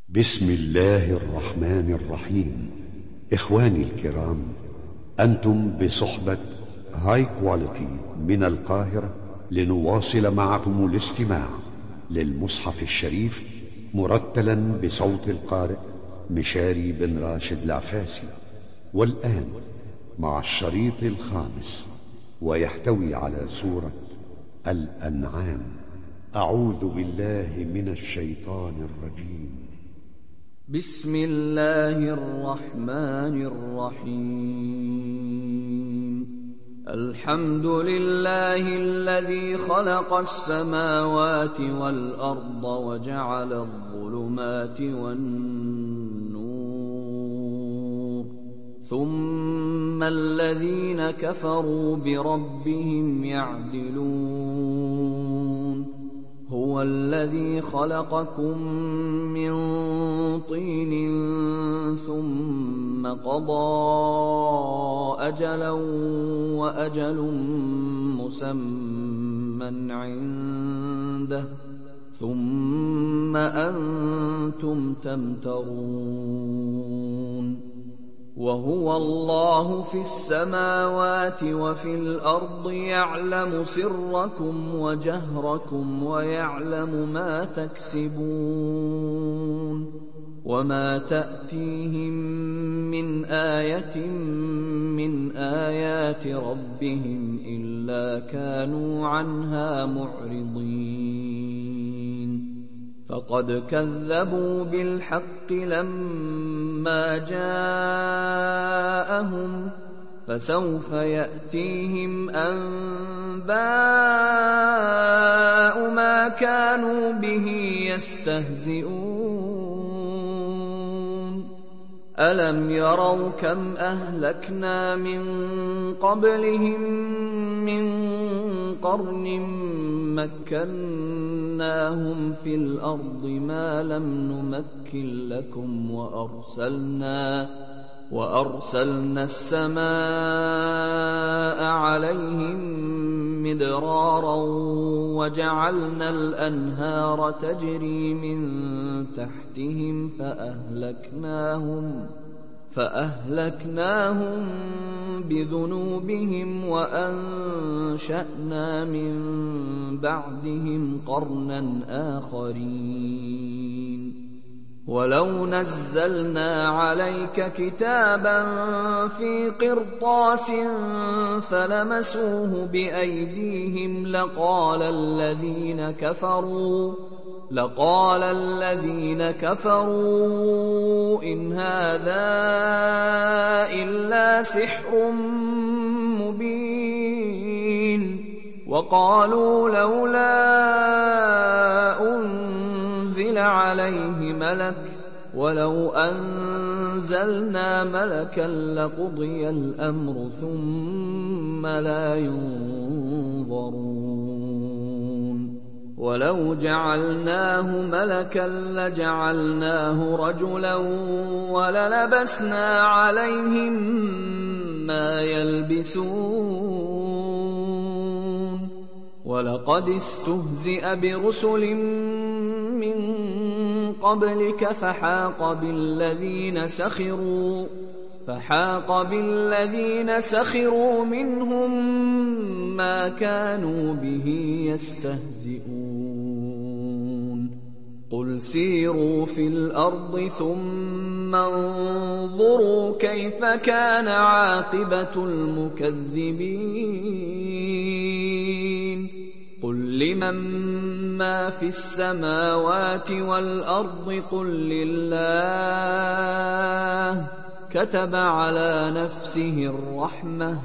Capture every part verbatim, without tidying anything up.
بسم الله الرحمن الرحيم. إخواني الكرام، أنتم بصحبة هاي كواليتي من القاهرة لنواصل معكم الاستماع للمصحف الشريف مرتلا بصوت القارئ مشاري بن راشد العفاسي. والآن مع الشريط الخامس، ويحتوي على سورة الأنعام. أعوذ بالله من الشيطان الرجيم. بسم الله الرحمن الرحيم. الحمد لله الذي خلق السماوات والأرض وجعل الظلمات والنور، ثم الذين كفروا بربهم يعدلون. هو الذي خلقكم من طين ثم قضى أجلا وأجل مسمى عنده، ثم أنتم تمترون. وهو الله في السماوات وفي الأرض، يعلم سركم وجهركم ويعلم ما تكسبون. وما تأتيهم من آية من آيات ربهم إلا كانوا عنها معرضين. فقد كذبوا بالحق لما جاءهم، فسوف يأتيهم أنباء ما كانوا به يستهزئون. ألم يروا كم أهلكنا من قبلهم من قرن مكناهم في الأرض ما لم نمكن لكم، وأرسلنا وأرسلنا السماء عليهم مدرارا، وجعلنا الأنهار تجري من تحتهم فأهلكناهم فأهلكناهم بذنوبهم، وأنشأنا من بعدهم قرنا آخرين. ولو نزلنا عليك كتابا في قرطاس فلمسوه بأيديهم لقال الذين كفروا لقال الذين كفروا إن هذا إلا سحر مبين. وقالوا لولا أنزل عليه ملك، ولو أنزلنا ملكا لقضي الأمر ثم لا ينظرون. ولو جعلناه ملكا لجعلناه رجلا وللبسنا عليهم ما يلبسون. ولقد استهزئ برسل من قبلك فحاق بالذين سخروا فحاق بالذين سخروا منهم ما كانوا به يستهزئون. قل سيروا في الأرض ثم انظروا كيف كان عاقبة المكذبين. قل لمن ما في السماوات والأرض قل لله، كتب على نفسه الرحمة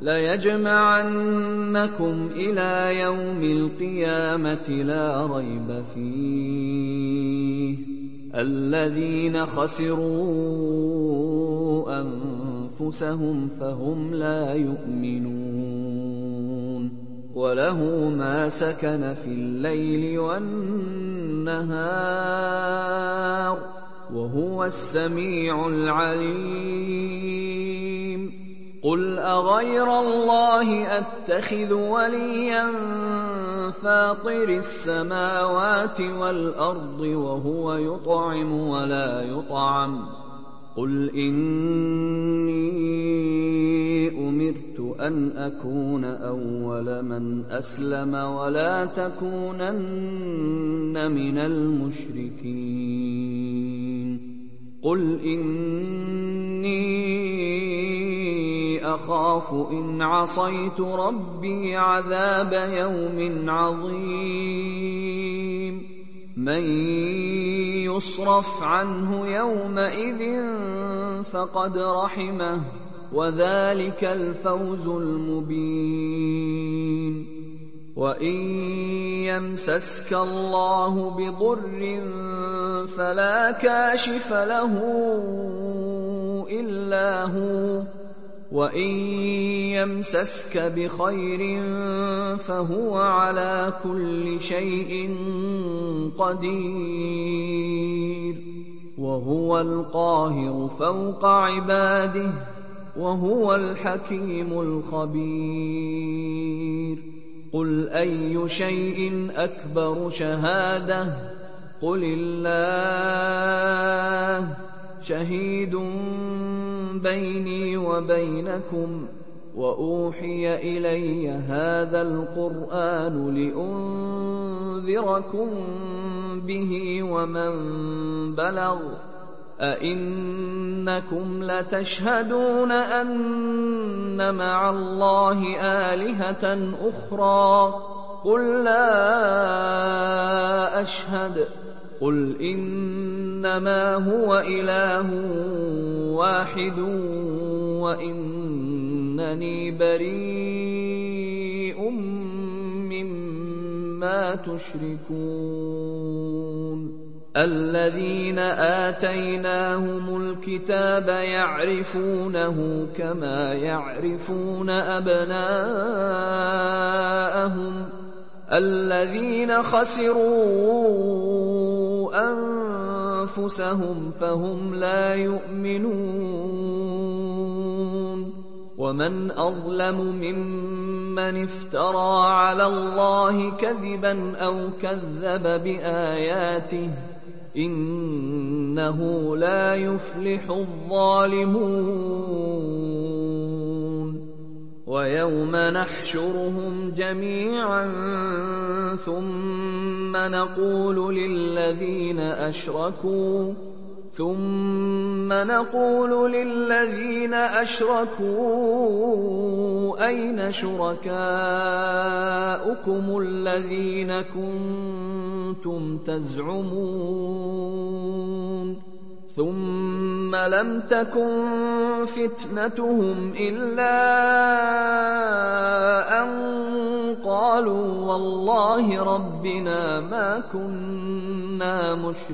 ليجمعنكم إلى يوم القيامة لا ريب فيه. الذين خسروا أنفسهم فهم لا يؤمنون. وله ما سكن في الليل والنهار، وهو السميع العليم. قُلْ أَغَيْرَ اللَّهِ أَتَّخِذُ وَلِيًّا فَاطِرِ السَّمَاوَاتِ وَالْأَرْضِ وَهُوَ يُطْعِمُ وَلَا يُطْعَمُ قُلْ إِنِّي أُمِرْتُ أَنْ أَكُونَ أَوَّلَ مَنْ أَسْلَمَ وَلَا تَكُونَنَّ مِنَ الْمُشْرِكِينَ قُلْ إِنِّي أَخَافُ إِنْ عَصَيْتُ رَبِّي عَذَابَ يَوْمٍ عَظِيمٍ مَنْ يُصْرَفْ عَنْهُ يَوْمَئِذٍ فَقَدْ رَحِمَهُ وَذَلِكَ الْفَوْزُ الْمُبِينُ وَإِنْ يَمْسَسْكَ اللَّهُ بِضُرٍّ فَلَا كَاشِفَ لَهُ إِلَّا هُوَ وَإِنْ يَمْسَسْكَ بِخَيْرٍ فَهُوَ عَلَى كُلِّ شَيْءٍ قَدِيرٌ وَهُوَ الْقَاهِرُ فَوْقَ عِبَادِهِ وَهُوَ الْحَكِيمُ الْخَبِيرُ قُلْ أَيُّ شَيْءٍ أَكْبَرُ شَهَادَةً قُلِ اللَّهُ شَهِيدٌ بَيْنِي وَبَيْنَكُمْ وَأُوحِيَ إِلَيَّ هَذَا الْقُرْآنُ لِأُنذِرَكُم بِهِ وَمَن بَلَغَ أَئِنَّكُمْ لَتَشْهَدُونَ أَنَّ مَعَ اللَّهِ آلِهَةً أُخْرَىٰ قُل لَّا أَشْهَدُ قُلْ إِنَّمَا هُوَ إِلَٰهٌ وَاحِدٌ وَإِنَّنِي بَرِيءٌ مِّمَّا تُشْرِكُونَ الَّذِينَ آتَيْنَاهُمُ الْكِتَابَ يَعْرِفُونَهُ كَمَا يَعْرِفُونَ أَبْنَاءَهُمُ الَّذِينَ خَسِرُوا أَنفُسَهُمْ فَهُمْ لَا يُؤْمِنُونَ وَمَنْ أَظْلَمُ مِمَّنِ افْتَرَىٰ عَلَى اللَّهِ كَذِبًا أَوْ كَذَّبَ بِآيَاتِهِ إِنَّهُ لَا يُفْلِحُ الظَّالِمُونَ وَيَوْمَ نَحْشُرُهُمْ جَمِيعًا ثُمَّ نَقُولُ لِلَّذِينَ أَشْرَكُوا ثُمَّ نَقُولُ لِلَّذِينَ أَشْرَكُوا أَيْنَ شُرَكَاؤُكُمُ الَّذِينَ كُنتُمْ تَزْعُمُونَ ثُمَّ لَمْ تَكُنْ فِتْنَتُهُمْ إِلَّا أَنْ قَالُوا وَاللَّهِ رَبِّنَا مَا كُنَّا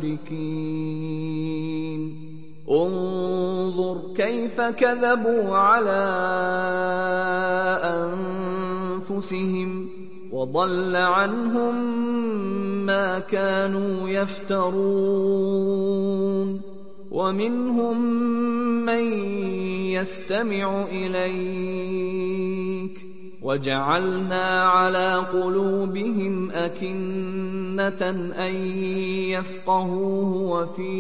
مُشْرِكِينَ انظُرْ كَيْفَ كَذَبُوا عَلَى أَنفُسِهِمْ وَضَلَّ عَنْهُمْ مَا كَانُوا يَفْتَرُونَ وَمِنْهُم مَّن يَسْتَمِعُ إِلَيْكَ وَجَعَلْنَا عَلَىٰ قُلُوبِهِمْ أَكِنَّةً أَن يَفْقَهُوهُ وَفِي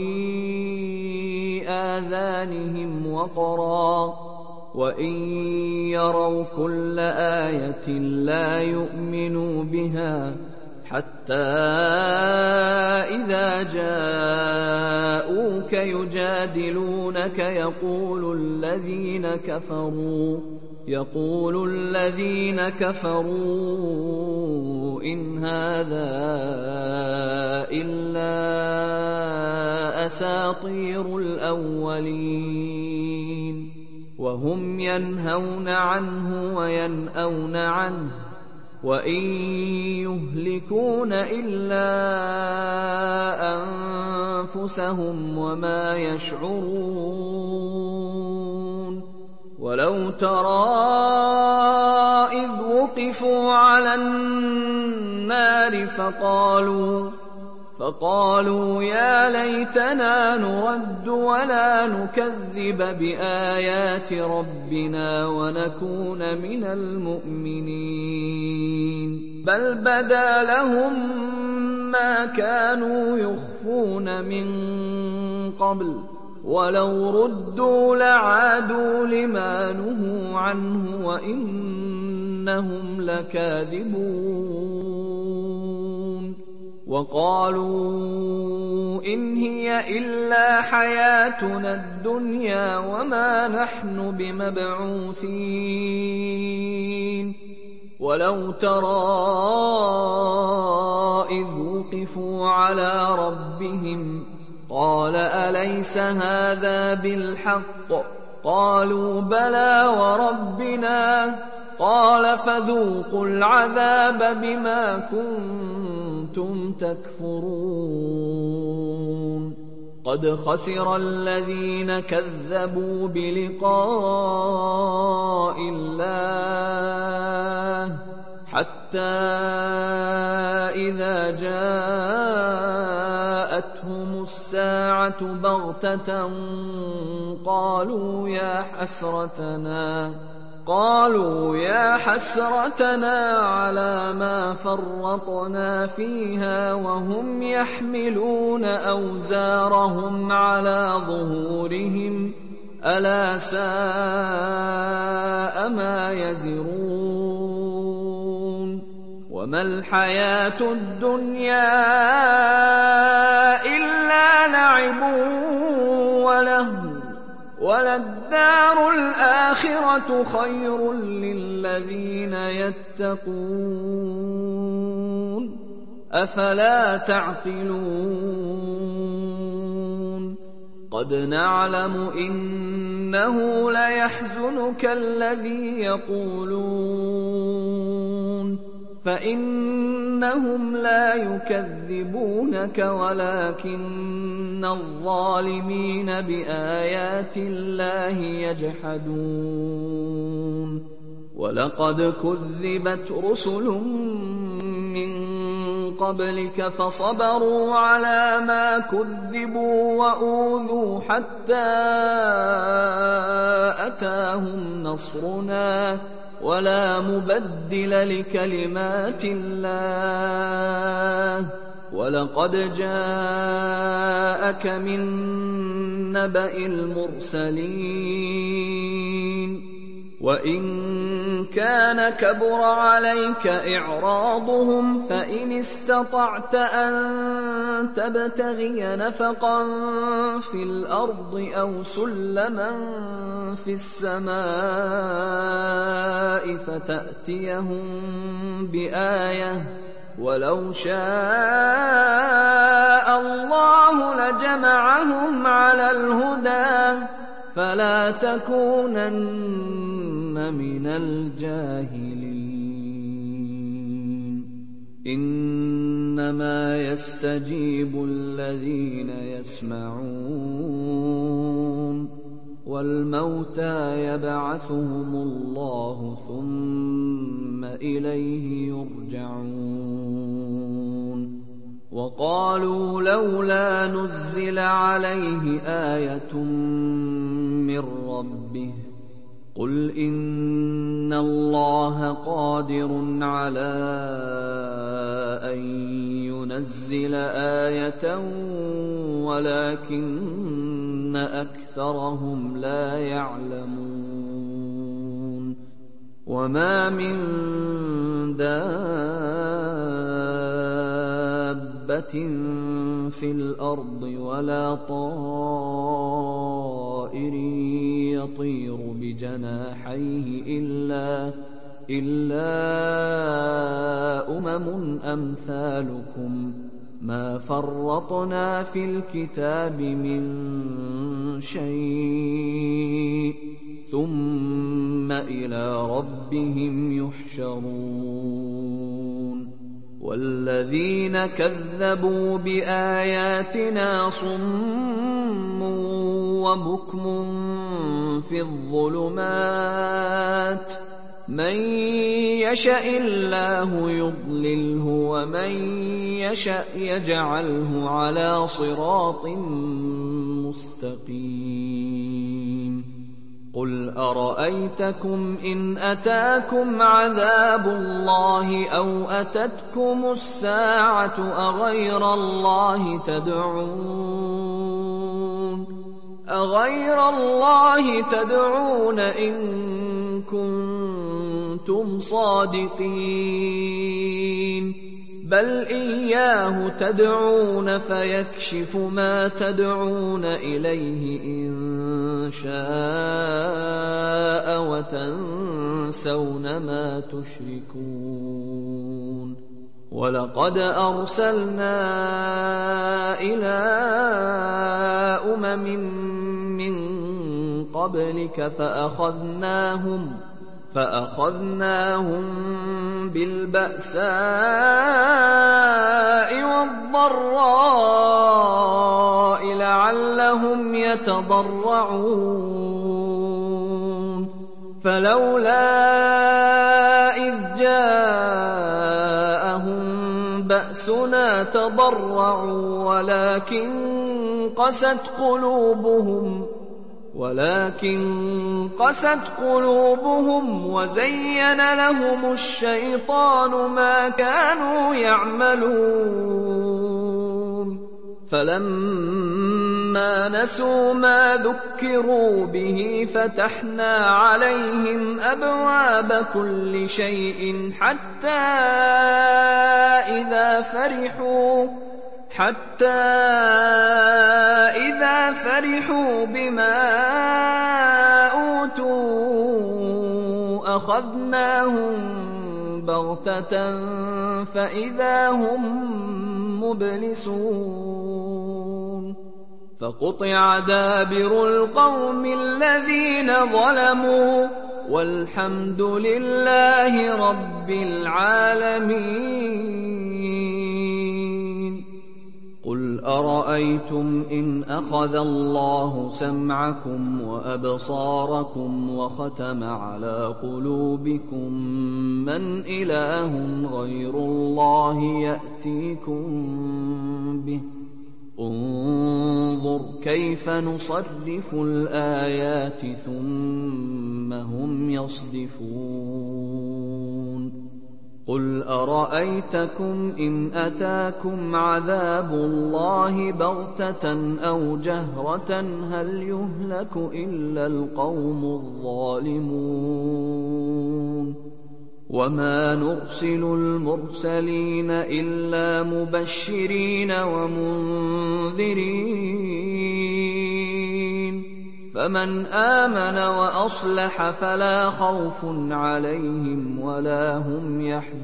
آذَانِهِمْ وَقْرًا وَإِن يَرَوْا كُلَّ آيَةٍ لَّا يُؤْمِنُوا بِهَا حَتَّىٰ إِذَا جَاءُوكَ يُجَادِلُونَكَ يَقُولُ الَّذِينَ كَفَرُوا يَقُولُ الَّذِينَ كَفَرُوا إِنْ هَٰذَا إِلَّا أَسَاطِيرُ الْأَوَّلِينَ وَهُمْ يَنْهَوْنَ عَنْهُ وَيَنْأَوْنَ عَنْهُ وَإِن يُهْلِكُونَ إِلَّا أَنفُسَهُمْ وَمَا يَشْعُرُونَ وَلَوْ تَرَىٰ إِذْ وُقِفُوا عَلَى النَّارِ فَقَالُوا فقالوا يا ليتنا نرد ولا نكذب بآيات ربنا ونكون من المؤمنين بل بدا لهم ما كانوا يخفون من قبل ولو ردوا لعادوا لما نهوا عنه وإنهم لكاذبون وقالوا إن هي إلا حياتنا الدنيا وما نحن بمبعوثين ولو ترى إذ وقفوا على ربهم قال أليس هذا بالحق قالوا بلى وربنا قال فذوقوا العذاب بما كنتم تكفرون قد خسر الذين كذبوا بلقاء الله حتى إذا جاءتهم الساعة بغتة قالوا يا حسرتنا قالوا يا حسرتنا على ما فرطنا فيها وهم يحملون أوزارهم على ظهورهم ألا ساء ما يزرون وما الحياة الدنيا إلا لعب ولهو وللدار الآخرة خير للذين يتقون أفلا تعقلون قد نعلم إنه ليحزنك الذي يقولون فإنهم لا يكذبونك ولكن الظالمين بآيات الله يجحدون ولقد كذبت رسل من قبلك فصبروا على ما كذبوا وأوذوا حتى أتاهم نصرنا ولا مبدل لكلمات الله ولقد جاءك من نبأ المرسلين وإن كان كبر عليك إعراضهم فإن استطعت أن تبتغي نفقا في الأرض أو سلما في السماء فتأتيهم بآية ولو شاء الله لجمعهم على الهدى فلا تكونن من الجاهلين إنما يستجيب الذين يسمعون والموتى يبعثهم الله ثم إليه يرجعون وقالوا لولا نزل عليه آية من ربه قل إن الله قادر على أن ينزل آية ولكن أكثرهم لا يعلمون وما من دابة في الأرض ولا طائر يطير بجناحيه إلا إلا أمم أمثالكم ما فرطنا في الكتاب من شيء ثم إلى ربهم يحشرون والذين كذبوا بآياتنا صم وبكم في الظلمات مَن يَشَإِ اللَّهُ يُضْلِلْهُ وَمَن يَشَأْ يَجْعَلْهُ عَلَىٰ صِرَاطٍ مُّسْتَقِيمٍ قُلْ أَرَأَيْتَكُمْ إِنْ أَتَاكُمْ عَذَابُ اللَّهِ أَوْ أَتَتْكُمُ السَّاعَةُ أَغَيْرَ اللَّهِ تَدْعُونَ أَغَيْرَ اللَّهِ تَدْعُونَ إِن كُنتُمْ صَادِقِينَ بَلْ إِيَّاهُ تَدْعُونَ فَيَكْشِفُ مَا تَدْعُونَ إِلَيْهِ إِن شَاءَ وَتَنسَوْنَ مَا تُشْرِكُونَ وَلَقَدْ أَرْسَلْنَا إِلَىٰ أُمَمٍ مِّن قَبْلِكَ فَأَخَذْنَاهُمْ فَأَخَذْنَاهُم بِالْبَأْسَاءِ وَالضَّرَّاءِ لَعَلَّهُمْ يَتَضَرَّعُونَ فَلَوْلَا إِذْ جَاءَهُم بَأْسُنَا تَضَرَّعُوا وَلَٰكِن قَسَتْ قُلُوبُهُمْ ولكن قست قلوبهم وزين لهم الشيطان ما كانوا يعملون فلما نسوا ما ذكروا به فتحنا عليهم أبواب كل شيء حتى إذا فرحوا حتى إذا فرحوا بما أوتوا أخذناهم بغتة فإذا هم مبلسون فقطع دابر القوم الذين ظلموا والحمد لله رب العالمين قل أرأيتم إن أخذ الله سمعكم وأبصاركم وختم على قلوبكم من إله غير الله يأتيكم به انظر كيف نصرف الآيات ثم هم يصدفون قل أرأيتكم إن أتاكم عذاب الله بغتة أو جهرة هل يهلك إلا القوم الظالمون وما نرسل المرسلين إلا مبشرين ومنذرين فمن آمن وأصلح فلا خوف عليهم ولا هم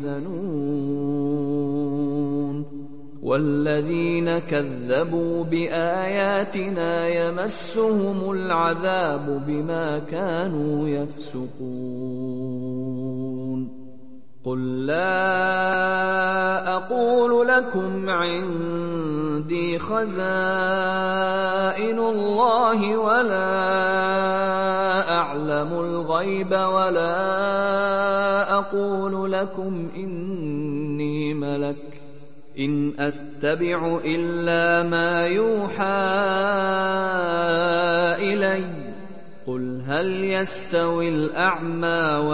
يحزنون والذين كذبوا بآياتنا يمسهم العذاب بما كانوا يفسقون قل لا أقول لكم عندي خزائن الله ولا أعلم الغيب ولا أقول لكم إني ملك إن أتبع إلا ما يوحى إلي قل هل يستوي الأعمى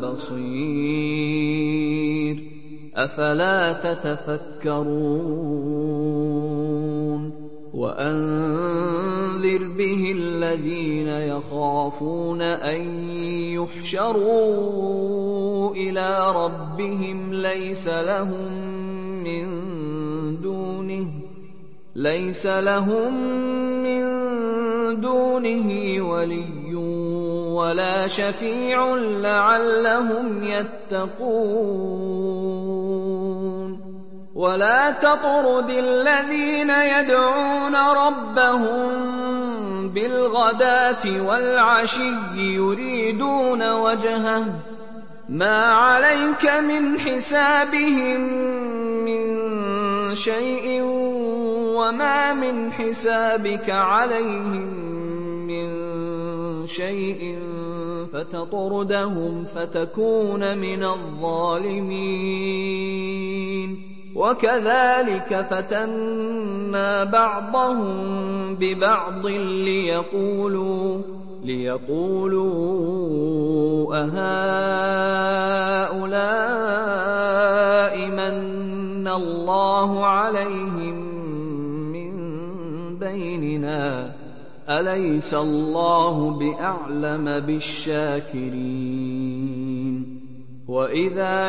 والبصير أفلا تتفكرون وأنذر به الذين يخافون أن يحشروا إلى ربهم ليس لهم من دونه ليس لهم من دونه ولي ولا شفيع لعلهم يتقون ولا تطرد الذين يدعون ربهم بالغداة والعشي يريدون وجهه ما عليك من حسابهم من شيء وما من حسابك عليهم من شيء فتطردهم فتكون من الظالمين وكذلك فتنا بعضهم ببعض ليقولوا ليقولوا أهؤلاء من الله عليهم من بيننا أليس الله بأعلم بالشاكرين وإذا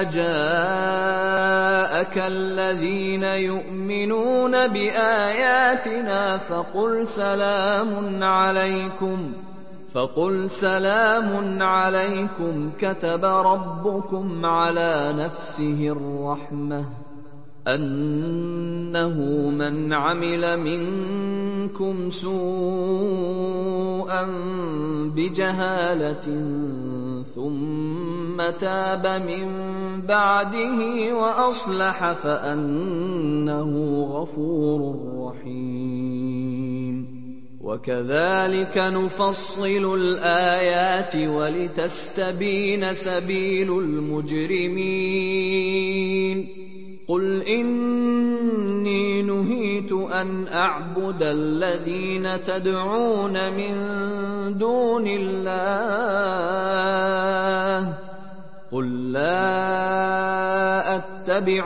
جاءك الذين يؤمنون بآياتنا فقل سلام عليكم فقل سلام عليكم كتب ربكم على نفسه الرحمة أنه من عمل منكم سوءا بجهالة ثم تاب من بعده وأصلح فأنه غفور رحيم وكذلك نفصل الآيات ولتستبين سبيل المجرمين قل إني نهيت أن أعبد الذين تدعون من دون الله قل لا أتبع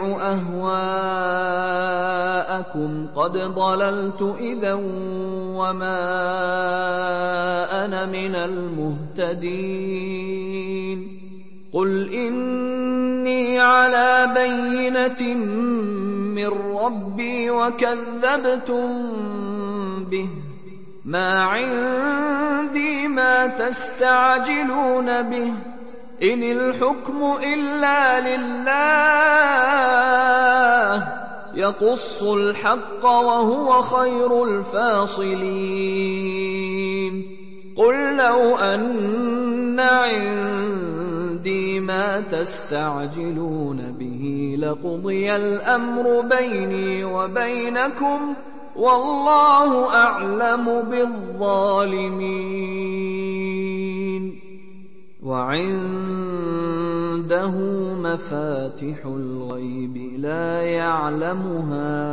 أهواءكم قد ضللت إذا وما أنا من المهتدين قل إني على بينة من ربي وكذبتم به ما عندي ما تستعجلون به إن الحكم إلا لله يقص الحق وهو خير الفاصلين قل لو أن عندي ما تستعجلون به لقضي الأمر بيني وبينكم والله أعلم بالظالمين وعنده مفاتح الغيب لا يعلمها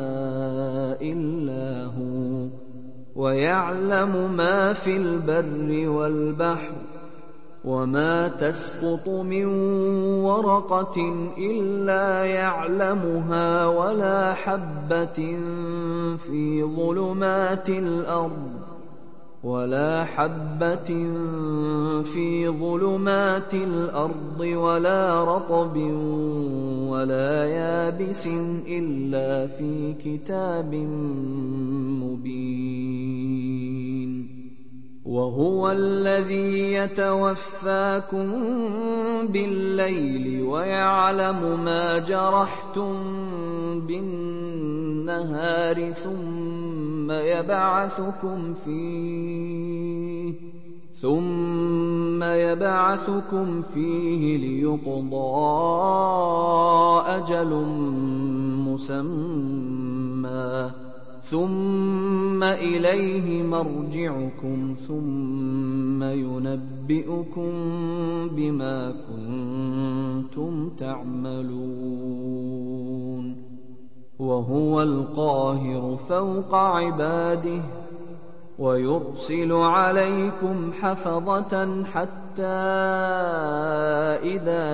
إلا هو ويعلم ما في البر والبحر وما تسقط من ورقة إلا يعلمها ولا حبة في ظلمات الأرض ولا حبة في ظلمات الأرض ولا رطب ولا يابس إلا في كتاب مبين وهو الذي يتوفاكم بالليل ويعلم ما جرحتم بالنهار ثم يبعثكم فيه ثم يبعثكم فيه ليقضى أجل مسمى ثم إليه مرجعكم ثم ينبئكم بما كنتم تعملون وهو القاهر فوق عباده ويرسل عليكم حفظة حتى إذا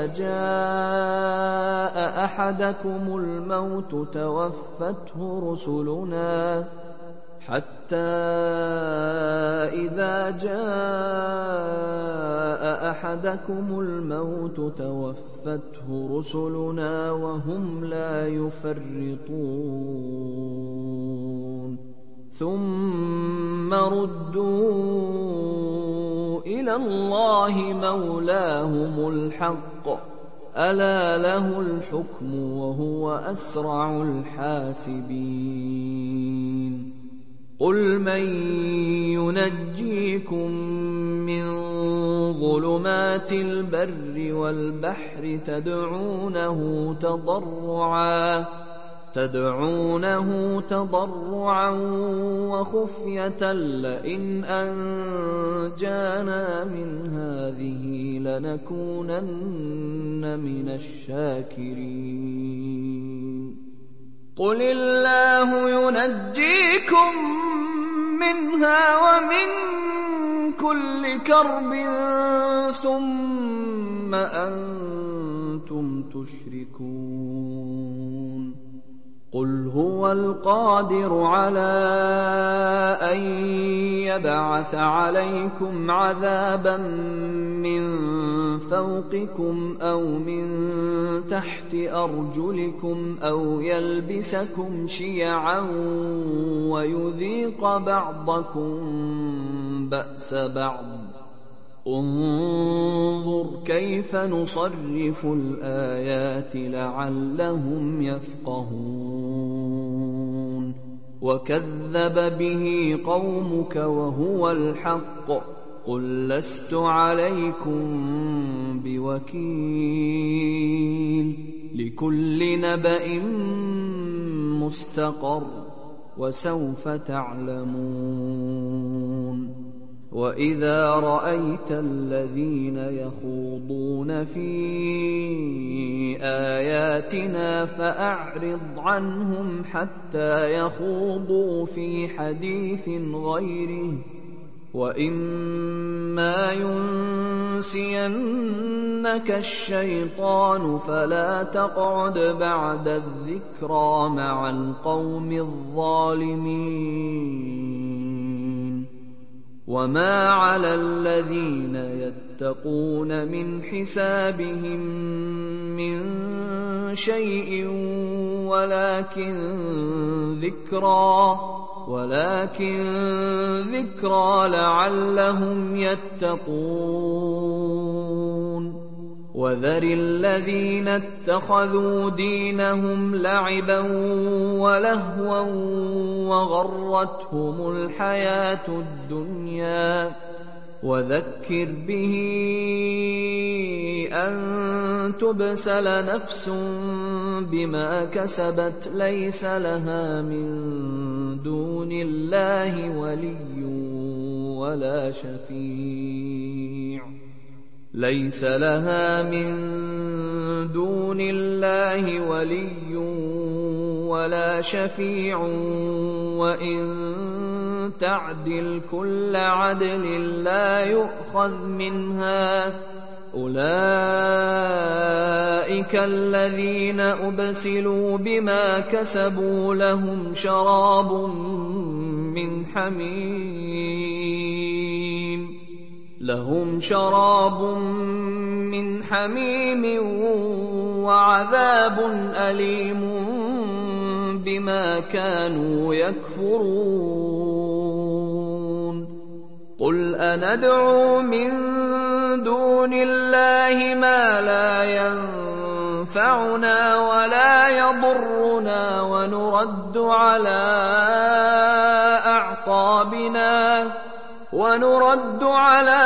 جاء أحدكم الموت توفته رسلنا حتى إذا جاء أحدكم الموت توفته رسلنا وهم لا يفرطون ثم ردوا إلى الله مولاهم الحق ألا له الحكم وهو أسرع الحاسبين قل من ينجيكم من ظلمات البر والبحر تدعونه تضرعا تدعونه تضرعا وخفية لئن أنجانا من هذه لنكونن من الشاكرين قل الله ينجيكم منها ومن كل كرب ثم أنتم تشركون قل هو القادر على أن يبعث عليكم عذابا من فوقكم أو من تحت أرجلكم أو يلبسكم شيعا ويذيق بعضكم بأس بعض انظر كيف نصرف الآيات لعلهم يفقهون وكذب به قومك وهو الحق قل لست عليكم بوكيل لكل نبأ مستقر وسوف تعلمون وإذا رأيت الذين يخوضون في آياتنا فأعرض عنهم حتى يخوضوا في حديث غيره وإما ينسينك الشيطان فلا تقعد بعد الذكرى مع القوم الظالمين وما على الذين يتقون من حسابهم من شيء ولكن ذكرى ولكن ذكرى لعلهم يتقون وذر الذين اتخذوا دينهم لعبا ولهوا وغرتهم الحياة الدنيا وذكر به أن تبسل نفس بما كسبت ليس لها من دون الله ولي ولا شفيع ليس لها من دون الله ولي ولا شفيع وإن تعدل كل عدل لا يؤخذ منها أولئك الذين أبسلوا بما كسبوا لهم شراب من حميم لهم شراب من حميم وعذاب أليم بما كانوا يكفرون قل أندعو من دون الله ما لا ينفعنا ولا يضرنا ونرد على أعقابنا ونرد على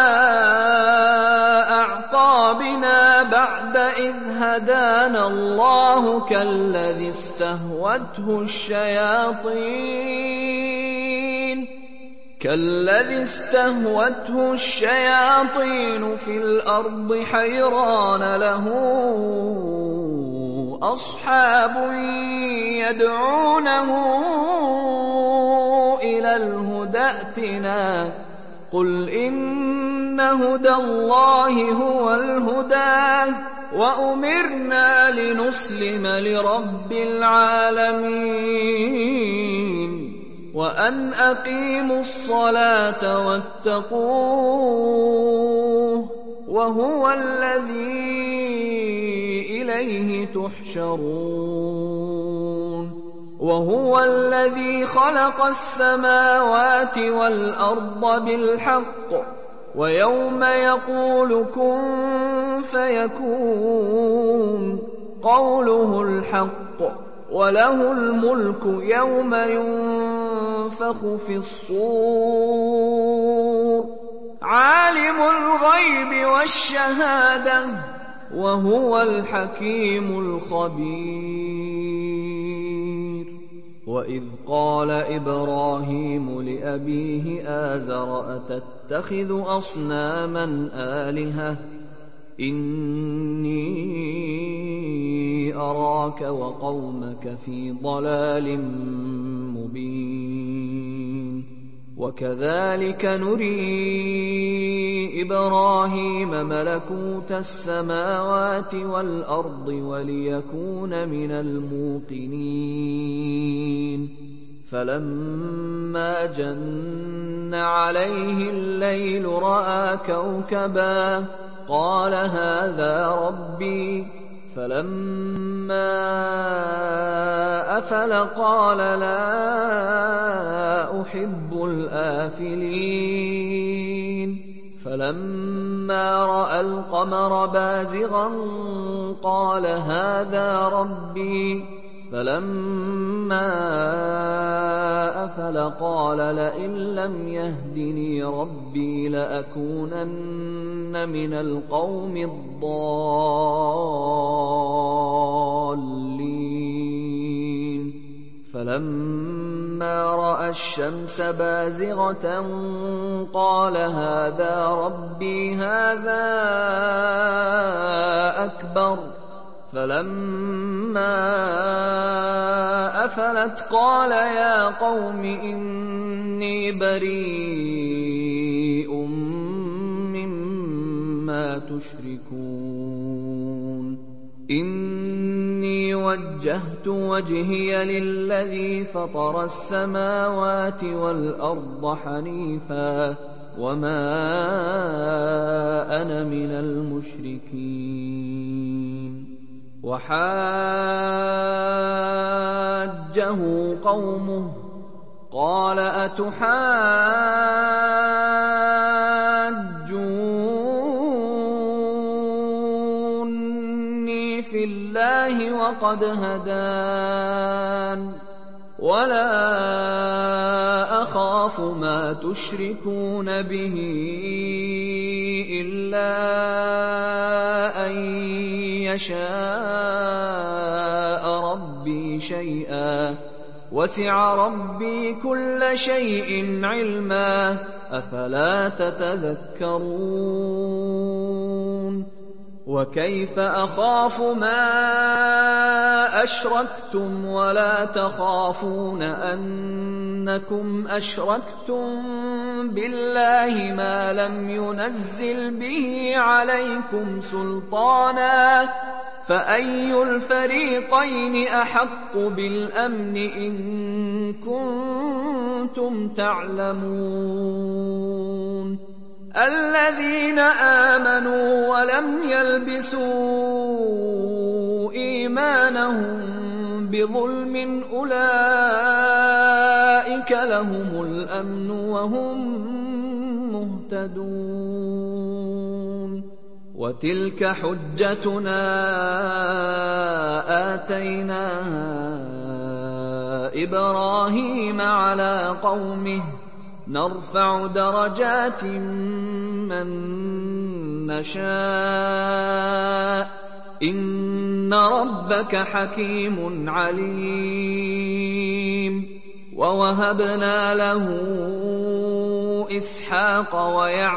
أعقابنا بعد إذ هدانا الله كالذي استهوته الشياطين كالذي استهوته الشياطين في الأرض حيران له أصحاب يدعونه إلى الهدى ائتنا قل إن هدى الله هو الهدى وأمرنا لنسلم لرب العالمين وأن أقيموا الصلاة واتقوه وهو الذي إليه تحشرون وهو الذي خلق السماوات والأرض بالحق ويوم يقول كن فيكون قوله الحق وله الملك يوم ينفخ في الصور عالم الغيب والشهادة وهو الحكيم الخبير وَإِذْ قَالَ إِبْرَاهِيمُ لِأَبِيهِ آزَرَ أَتَتَّخِذُ أَصْنَامًا آلِهَةً إِنِّي أَرَاكَ وَقَوْمَكَ فِي ضَلَالٍ مُّبِينٍ وَكَذَلِكَ نُرِي إِبْرَاهِيمَ مَلَكُوتَ السَّمَاوَاتِ وَالْأَرْضِ وَلِيَكُونَ مِنَ الْمُوقِنِينَ فَلَمَّا جَنَّ عَلَيْهِ اللَّيْلُ رَأَىٰ كَوْكَبًا قَالَ هَٰذَا رَبِّي فَلَمَّا أَفَلَ قَالَ لَا أُحِبُّ الْآفِلِينَ فَلَمَّا رَأَى الْقَمَرَ بَازِغًا قَالَ هَٰذَا رَبِّي فَلَمَّا أَفَلَ قَالَ لَئِن لَّمْ يَهْدِنِي رَبِّي لَأَكُونَنَّ مِنَ الْقَوْمِ الضَّالِّينَ فَلَمَّا رَأَى الشَّمْسَ بَازِغَةً قَالَ هَٰذَا رَبِّي هَٰذَا أَكْبَرُ فَلَمَّا أَفَلَتْ قَالَ يَا قَوْمِ إِنِّي بَرِيءٌ مِّمَّا تُشْرِكُونَ إِنِّي وَجَّهْتُ وَجْهِيَ لِلَّذِي فَطَرَ السَّمَاوَاتِ وَالْأَرْضَ حَنِيفًا وَمَا أَنَا مِنَ الْمُشْرِكِينَ وَحَاجَّهُ قَوْمُهُ قَالَ أَتُحَاجُّونِّي فِي اللَّهِ وَقَدْ هَدَانِ وَلَا أَخَافُ مَا تُشْرِكُونَ بِهِ إِلَّا أَن يَشَاءَ رَبِّي شَيْئًا وَسِعَ رَبِّي كُلَّ شَيْءٍ عِلْمًا أَفَلَا تَتَذَكَّرُونَ وَكَيْفَ أَخَافُ مَا أَشْرَكْتُمْ وَلَا تَخَافُونَ أَنَّكُمْ أَشْرَكْتُم بِاللَّهِ مَا لَمْ يُنَزِّلْ بِهِ عَلَيْكُمْ سُلْطَانًا فَأَيُّ الْفَرِيقَيْنِ أَحَقُّ بِالْأَمْنِ إِن كُنتُمْ تَعْلَمُونَ الَّذِينَ آمَنُوا وَلَمْ يَلْبِسُوا إِيمَانَهُم بِظُلْمٍ أُولَٰئِكَ لَهُمُ الْأَمْنُ وَهُم مُّهْتَدُونَ وَتِلْكَ حُجَّتُنَا آتَيْنَاهَا إِبْرَاهِيمَ عَلَىٰ قَوْمِهِ نَرْفَعُ دَرَجَاتٍ مَّن نَّشَاءُ ۗ إِنَّ رَبَّكَ حَكِيمٌ عَلِيمٌ وَوَهَبْنَا لَهُ إِسْحَاقَ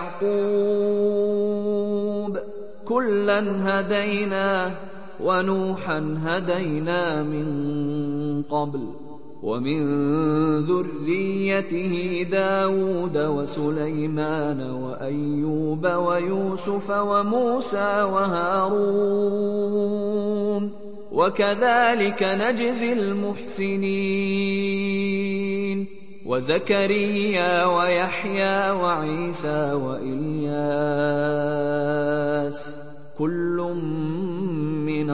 وَيَعْقُوبَ كُلًّا هَدَيْنَا وَنُوحًا هَدَيْنَا مِن قَبْلُ وَمِن ذُرِّيَّتِهِ دَاوُودَ وَسُلَيْمَانَ وَأَيُّوبَ وَيُوسُفَ وَمُوسَىٰ وَهَارُونَ وَكَذَٰلِكَ نَجْزِي الْمُحْسِنِينَ وَزَكَرِيَّا وَيَحْيَىٰ وَعِيسَىٰ وَإِلْيَاسَ كُلٌّ مِّنَ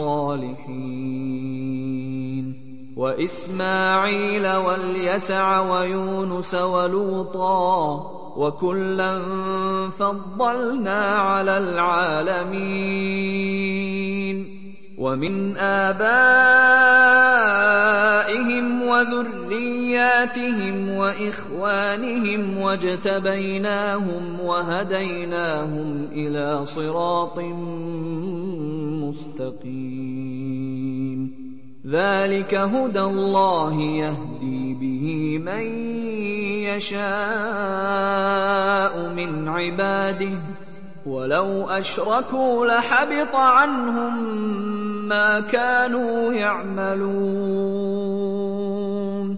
الصَّالِحِينَ وَإِسْمَاعِيلَ وَالْيَسَعَ وَيُونُسَ وَلُوطًا وَكُلًّا فَضَّلْنَا عَلَى الْعَالَمِينَ وَمِنْ آبَائِهِمْ وَذُرِّيَّاتِهِمْ وَإِخْوَانِهِمْ وَاجْتَبَيْنَاهُمْ وَهَدَيْنَاهُمْ إِلَىٰ صِرَاطٍ مُّسْتَقِيمٍ ذلك هدى الله يهدي به من يشاء من عباده ولو أشركوا لحبط عنهم ما كانوا يعملون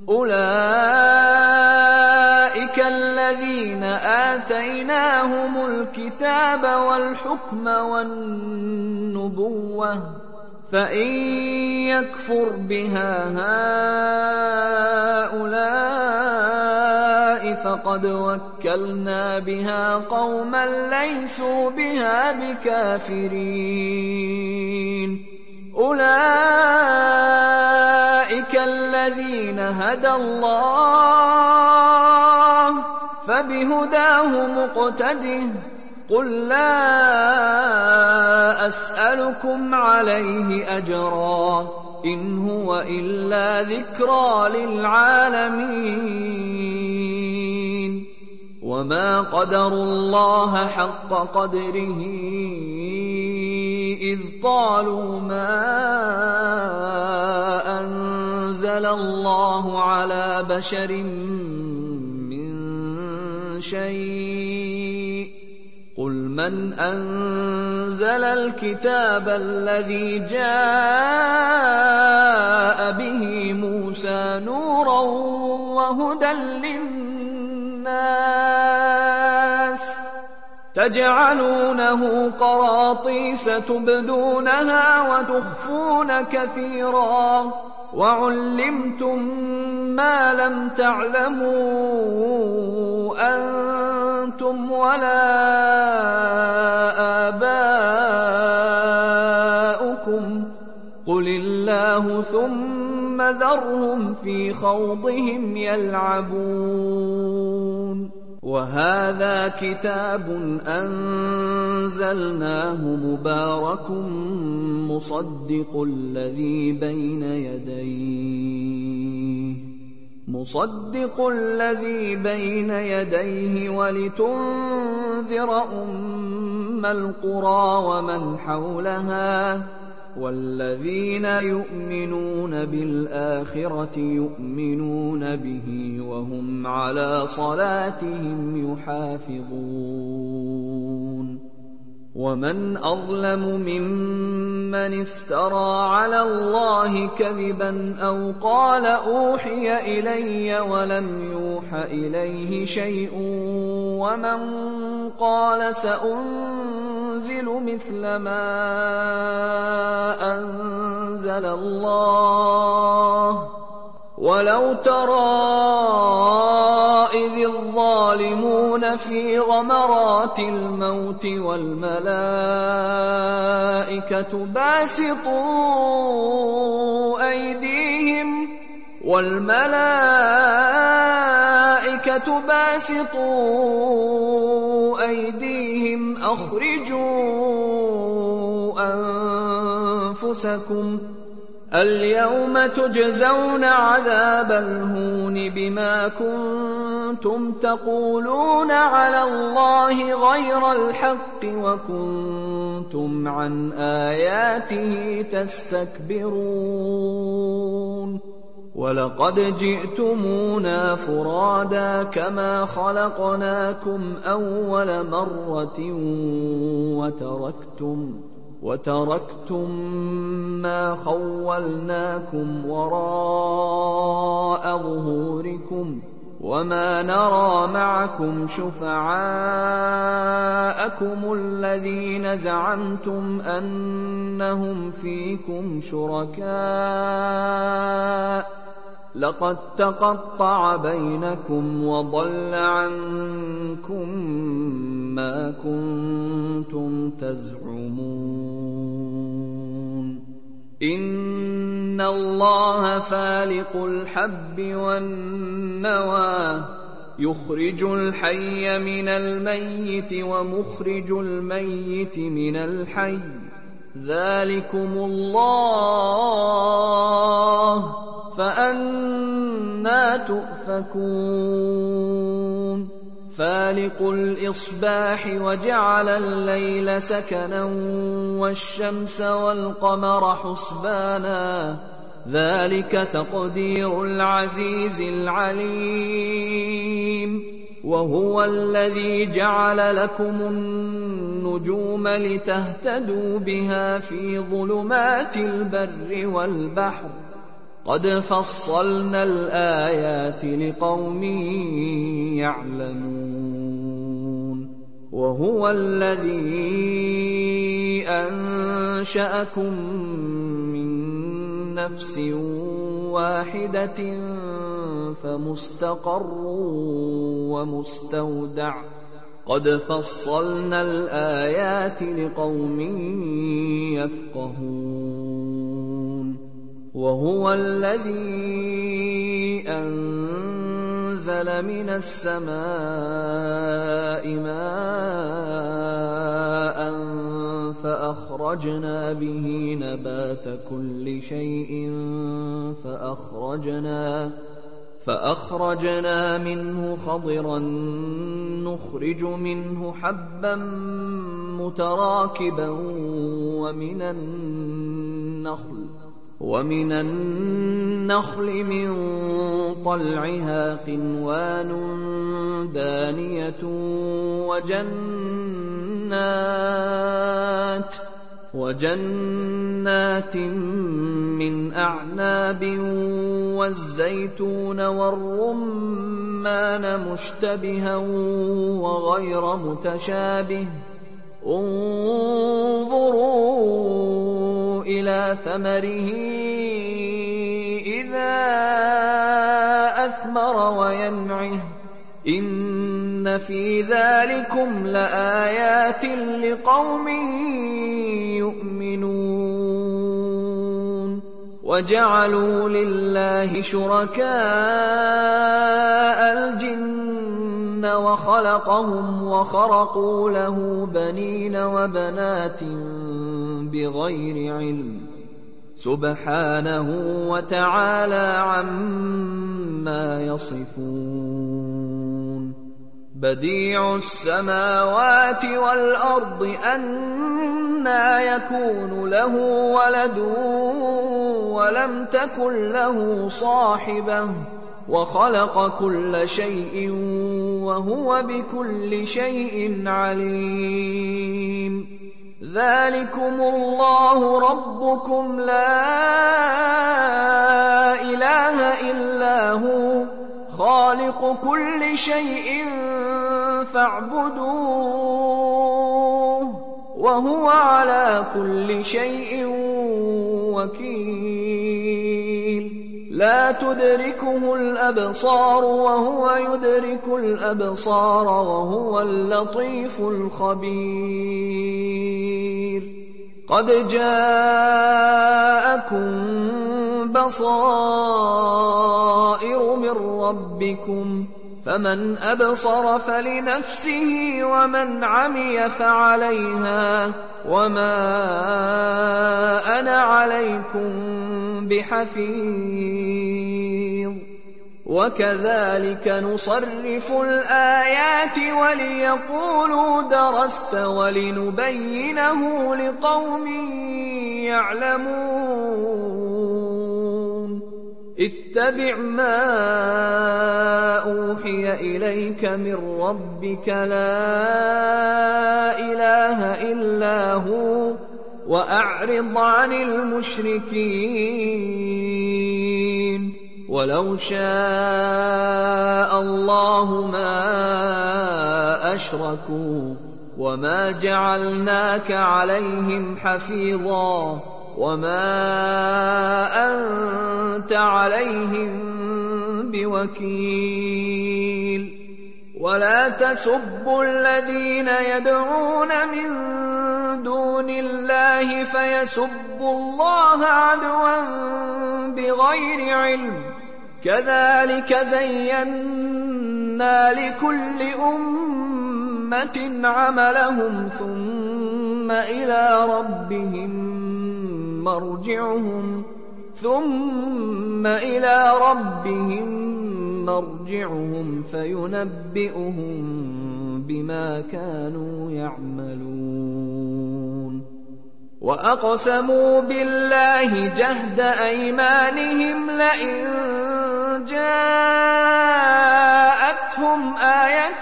أولئك الذين آتيناهم الكتاب والحكم والنبوة فإن يكفر بها هؤلاء فقد وكلنا بها قوما ليسوا بها بكافرين أولئك الذين هدى الله فبهداه مقتده قل لا أسألكم عليه أجرا إن هو إلا ذكرى للعالمين وما قدروا الله حق قدره إذ قالوا ما أنزل الله على بشر من شيء قل من أنزل الكتاب الذي جاء به موسى نورا وهدى للناس تجعلونه قراطيس تبدونها وتخفون كثيرا وعلمتم ما لم تعلموا أنتم ولا آباؤكم قل الله ثم ذرهم في خوضهم يلعبون وهذا كتاب أنزلناه مبارك مصدق الذي بين يديه مصدق الذي بين يديه ولتنذر أم القرى ومن حولها والذين يؤمنون بالآخرة يؤمنون به وهم على صلاتهم يحافظون ومن أظلم ممن افترى على الله كذبا أو قال أوحي إلي ولم يوح إليه شيء ومن قال سأنزل مثل ما أنزل الله ولو ترى إذ الظالمون في غمرات الموت والملائكة باسطوا أيديهم والملائكة باسطوا أيديهم أخرجوا أنفسكم اليوم تجزون عذاب الهون بما كنتم تقولون على الله غير الحق وكنتم عن آياته تستكبرون ولقد جئتمونا فرادا كما خلقناكم أول مرة وتركتم وتركتم ما خولناكم وراء ظهوركم وما نرى معكم شفعاءكم الذين زعمتم أنهم فيكم شركاء لقد تقطع بينكم وضل عنكم ما كنتم تزعمون إن الله فالق الحب والنوى يخرج الحي من الميت ومخرج الميت من الحي ذلكم الله فأنى تؤفكون فالق الإصباح وجعل الليل سكنا والشمس والقمر حسبانا ذلك تقدير العزيز العليم. وهو الذي جعل لكم النجوم لتهتدوا بها في ظلمات البر والبحر قد فصلنا الآيات لقوم يعلمون. وهو الذي أنشأكم من نفس واحدة فمستقر ومستودع قد فصلنا الآيات لقوم يفقهون. وهو الذي أنزل من السماء ماء فأخرجنا به نبات كل شيء فأخرجنا فأخرجنا منه خضرا نخرج منه حبا متراكبا ومن النخل ومن النخل من طلعها قنوان دانية وجنات وجنات من أعناب والزيتون والرمان مشتبها وغير متشابه انظروا إلى ثمره إذا أثمر وينعه إن في ذلكم لآيات لقوم يؤمنون. وجعلوا لله شركاء الجن وخلقهم وخرقوا له بنين وبنات بغير علم سبحانه وتعالى عما يصفون. بديع السماوات والأرض أنى يكون له ولد ولم تكن له صاحبة وخلق كل شيء وهو بكل شيء عليم. ذلكم الله ربكم لا إله إلا هو خالق كل شيء فاعبدوه وهو على كل شيء وكيل. لا تدركه الأبصار وهو يدرك الأبصار وهو اللطيف الخبير. قد جاءكم بصائر من ربكم فمن أبصر فلنفسه ومن عمي فعليها وما أنا عليكم بحفيظ. وكذلك نصرف الآيات وليقولوا درست ولنبينه لقوم يعلمون. اتبع ما أوحي إليك من ربك لا إله إلا هو وأعرض عن المشركين. ولو شاء الله ما أشركوا وما جعلناك عليهم حفيظا وما أنت عليهم بوكيل. ولا تسبوا الذين يدعون من دون الله فيسبوا الله عدوا بغير علم كذلك زينا لكل أمة عملهم ثم إلى ربهم مرجعهم ثم إلى ربهم مرجعهم فينبئهم بما كانوا يعملون. وأقسموا بالله جهد أيمانهم لئن جاءتهم آية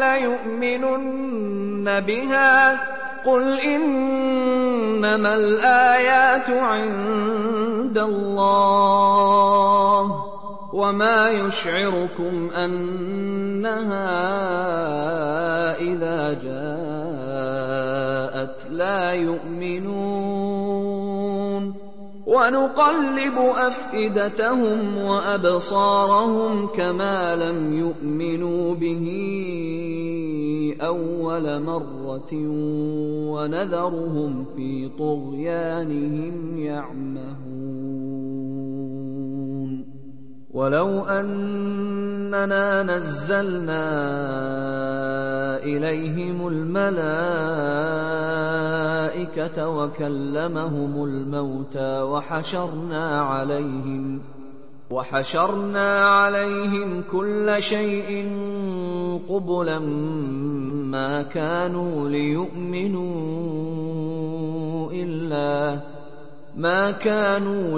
ليؤمنن بها قل إنما الآيات عند الله وما يشعركم أنها إذا جاءت لا يؤمنون ونقلب أفئدتهم وأبصارهم كما لم يؤمنوا به أول مرة ونذرهم في طغيانهم يعمهون ولو أننا نزلنا إليهم الملائكة وكلمهم الموتى وحشرنا عليهم وحشرنا عليهم كل شيء قبلا ما كانوا ليؤمنوا إلا ما كانوا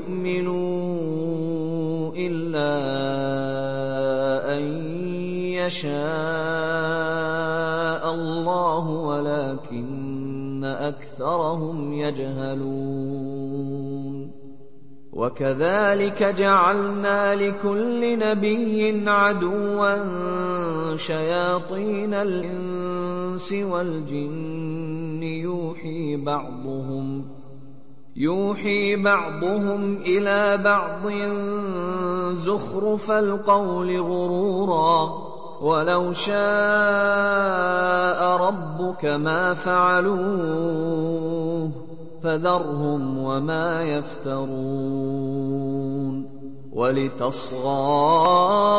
ليؤمنوا إلا أن يشاء الله ولكن أكثرهم يجهلون وكذلك جعلنا لكل نبي عدوا شياطين الإنس والجن يوحي بعضهم يوحي بعضهم إلى بعض زخرف القول غرورا ولو شاء ربك ما فعلوه فذرهم وما يفترون ولتصغى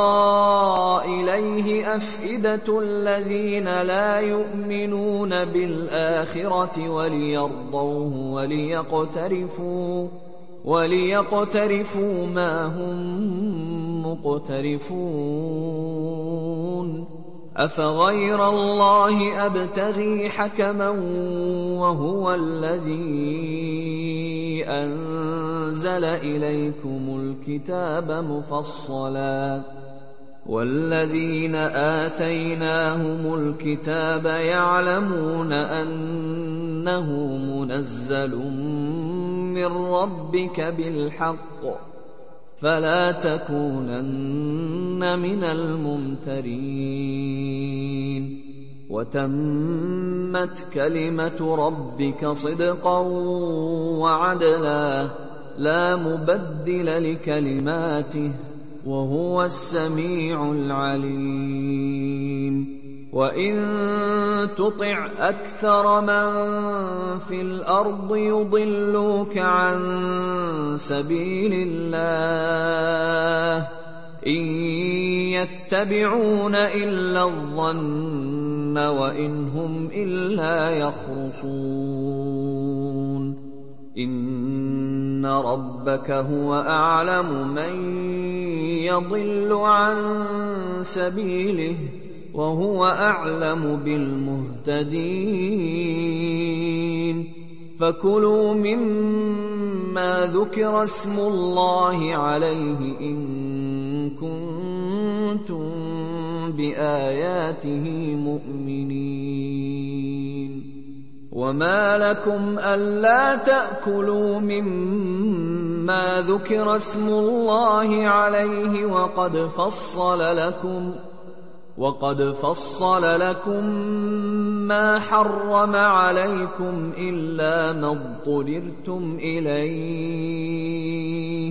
إليه أفئدة الذين لا يؤمنون بالآخرة وليرضوه وليقترفوا وليقترفوا ما هم مقترفون أفغير الله أبتغي حكما وهو الذي أنزل إليكم الكتاب مفصلا والذين آتيناهم الكتاب يعلمون أنه منزل من ربك بالحق فلا تكونن من الممترين وتمت كلمة ربك صدقا وعدلا لا مبدل لكلماته وهو السميع العليم وإن تطع أكثر من في الأرض يضلوك عن سبيل الله إن يتبعون إلا الظن وإن هم إلا يخرصون إن ربك هو أعلم من يضل عن سبيله وهو أعلم بالمهتدين فكلوا مما ذكر اسم الله عليه إن كنتم بآياته مؤمنين وما لكم ألا تأكلوا مما ذكر اسم الله عليه وقد فصل لكم وقد فصل لكم ما حرم عليكم إلا ما اضطررتم إليه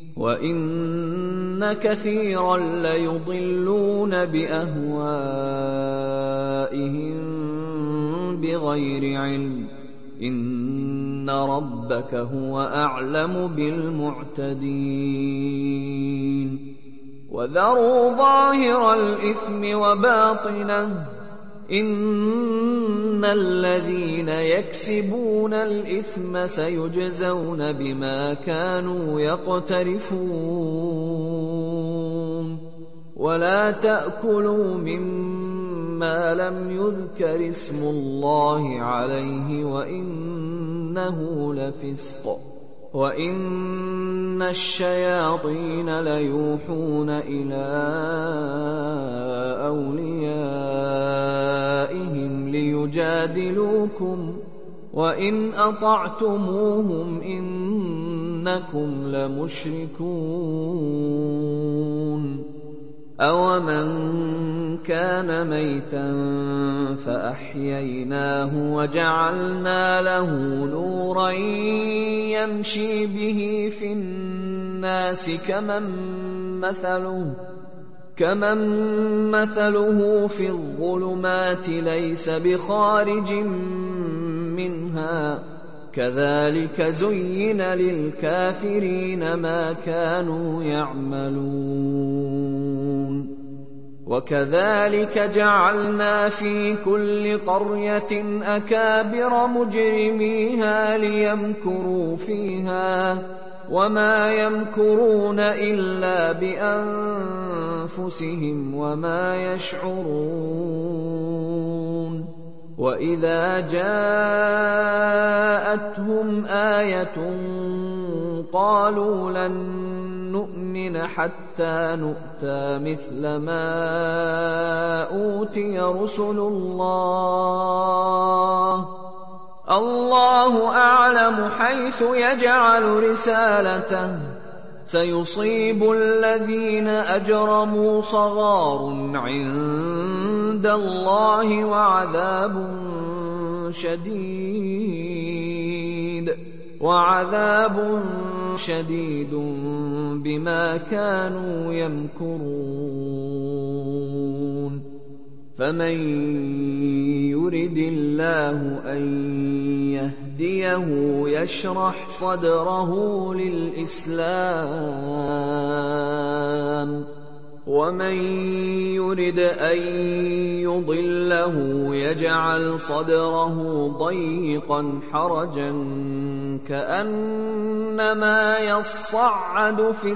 وإن كثيرا ليضلون بأهوائهم بغير علم إن ربك هو أعلم بالمعتدين وذروا ظاهر الإثم وباطنه إن الذين يكسبون الإثم سيجزون بما كانوا يقترفون ولا تأكلوا مما لم يذكر اسم الله عليه وإن إنه لفسق وإن الشياطين ليوحون إلى أوليائهم ليجادلوكم وإن أطعتموهم إنكم لمشركون أَوَمَنْ كَانَ مَيْتًا فَأَحْيَيْنَاهُ وَجَعَلْنَا لَهُ نُورًا يَمْشِي بِهِ فِي النَّاسِ كَمَنْ مَثَلُهُ كَمَنْ مَثَلُهُ فِي الظُّلُمَاتِ لَيْسَ بِخَارِجٍ مِنْهَا كَذَلِكَ زُيِّنَ لِلْكَافِرِينَ مَا كَانُوا يَعْمَلُونَ وَكَذَلِكَ جَعَلْنَا فِي كُلِّ قَرْيَةٍ أَكَابِرَ مُجْرِمِيهَا لِيَمْكُرُوا فِيهَا وَمَا يَمْكُرُونَ إِلَّا بِأَنفُسِهِمْ وَمَا يَشْعُرُونَ وَإِذَا جَاءَتْهُمْ آيَةٌ قَالُوا لَن نُّؤْمِنَ حَتَّىٰ نُؤْتَىٰ مِثْلَ مَا أُوتِيَ رُسُلُ اللَّهِ اللَّهُ أَعْلَمُ حَيْثُ يَجْعَلُ رِسَالَتَهُ سَيُصِيبُ الَّذِينَ أَجْرَمُوا صَغَارٌ عِندَ اللَّهِ وَعَذَابٌ شَدِيدٌ وَعَذَابٌ شَدِيدٌ بِمَا كَانُوا يَمْكُرُونَ فَمَن يُرِدِ اللَّهُ أَن يَهْدِيَهُ يَشْرَحْ صَدْرَهُ لِلْإِسْلَامِ وَمَن يُرِدْ أَن يُضِلَّهُ يَجْعَلْ صَدْرَهُ ضَيِّقًا حَرَجًا كَأَنَّمَا يَصَّعَّدُ فِي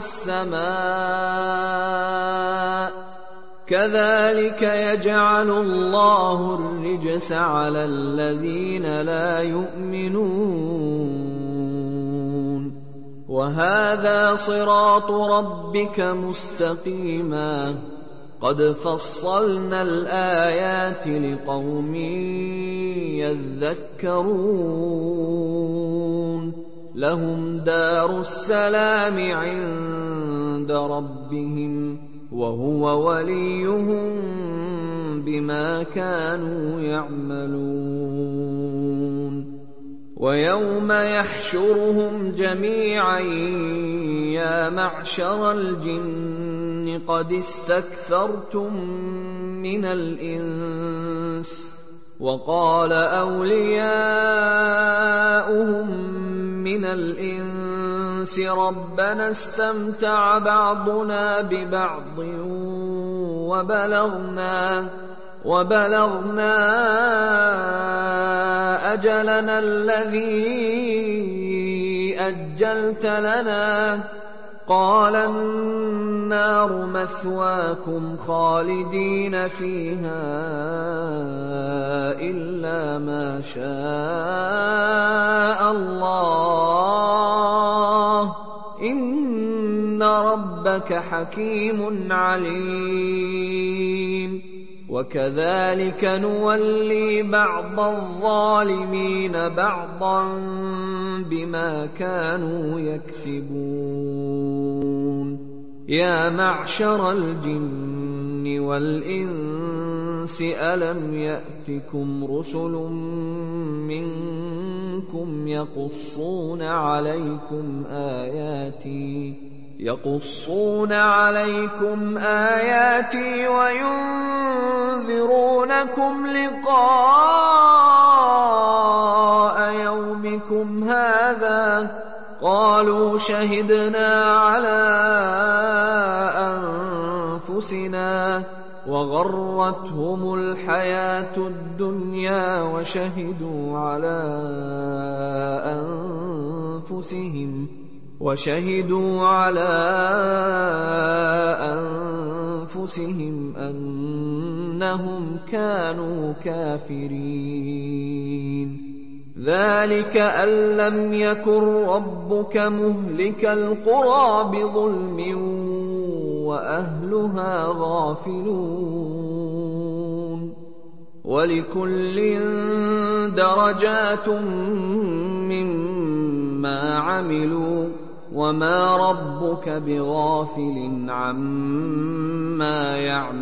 السَّمَاءِ كَذَلِكَ يَجْعَلُ اللَّهُ الرِّجْسَ عَلَى الَّذِينَ لَا يُؤْمِنُونَ وَهَذَا صِرَاطُ رَبِّكَ مُسْتَقِيمًا قَدْ فَصَّلْنَا الْآيَاتِ لِقَوْمٍ يَذَّكَّرُونَ لَهُمْ دَارُ السَّلَامِ عِندَ رَبِّهِمْ وَهُوَ وَلِيُّهُم بِمَا كَانُوا يَعْمَلُونَ وَيَوْمَ يَحْشُرُهُمْ جَمِيعًا يَا مَعْشَرَ الْجِنِّ قَدِ اسْتَكْثَرْتُم مِّنَ الْإِنسِ وَقَالَ أَوْلِيَاؤُهُم مِّنَ الْإِنسِ رَبَّنَا اسْتَمْتَعَ بَعْضُنَا بِبَعْضٍ وَبَلَغْنَا وَبَلَغْنَا أَجَلَنَا الَّذِي أَجَّلْتَ لَنَا قَالَ النَّارُ مَثْوَاكُمْ خَالِدِينَ فِيهَا إِلَّا مَا شَاءَ اللَّهُ إِنَّ رَبَّكَ حَكِيمٌ عَلِيمٌ وَكَذَلِكَ نُوَلِّي بَعْضَ الظَّالِمِينَ بَعْضًا بِمَا كَانُوا يَكْسِبُونَ يَا مَعْشَرَ الْجِنِّ وَالْإِنسِ أَلَمْ يَأْتِكُمْ رُسُلٌ مِّنكُمْ يَقُصُّونَ عَلَيْكُمْ آيَاتِي يَقُصُّونَ عَلَيْكُمْ آيَاتِي وَيُنذِرُونَكُمْ لِقَاءَ يَوْمِكُمْ هَٰذَا قَالُوا شَهِدْنَا عَلَىٰ أَنفُسِنَا وَغَرَّتْهُمُ الْحَيَاةُ الدُّنْيَا وَشَهِدُوا عَلَىٰ أَنفُسِهِمْ وَشَهِدُوا عَلَىٰ أَنفُسِهِمْ أَنَّهُمْ كَانُوا كَافِرِينَ ذلك أن لم يكن ربك مهلك القرى بظلم وأهلها غافلون ولكل درجات مما عملوا وما ربك بغافل عما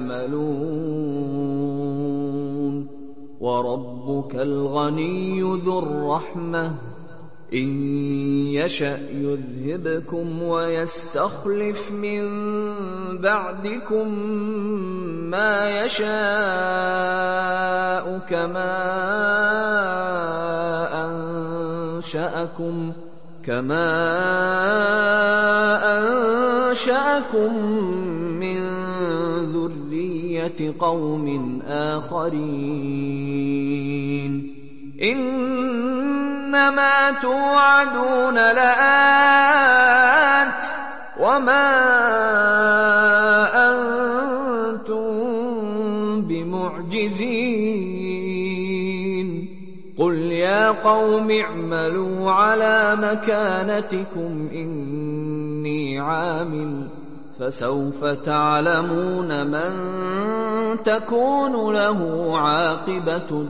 يعملون وربك الغني ذو الرحمة إن يشأ يذهبكم ويستخلف من بعدكم ما يشاء كما أنشأكم كما أنشأكم من ذرية قوم آخرين إنما توعدون لآت وما أنتم بمعجزين قل يا قوم اعملوا على مكانتكم إني عامل فسوف تعلمون من تكون له عاقبة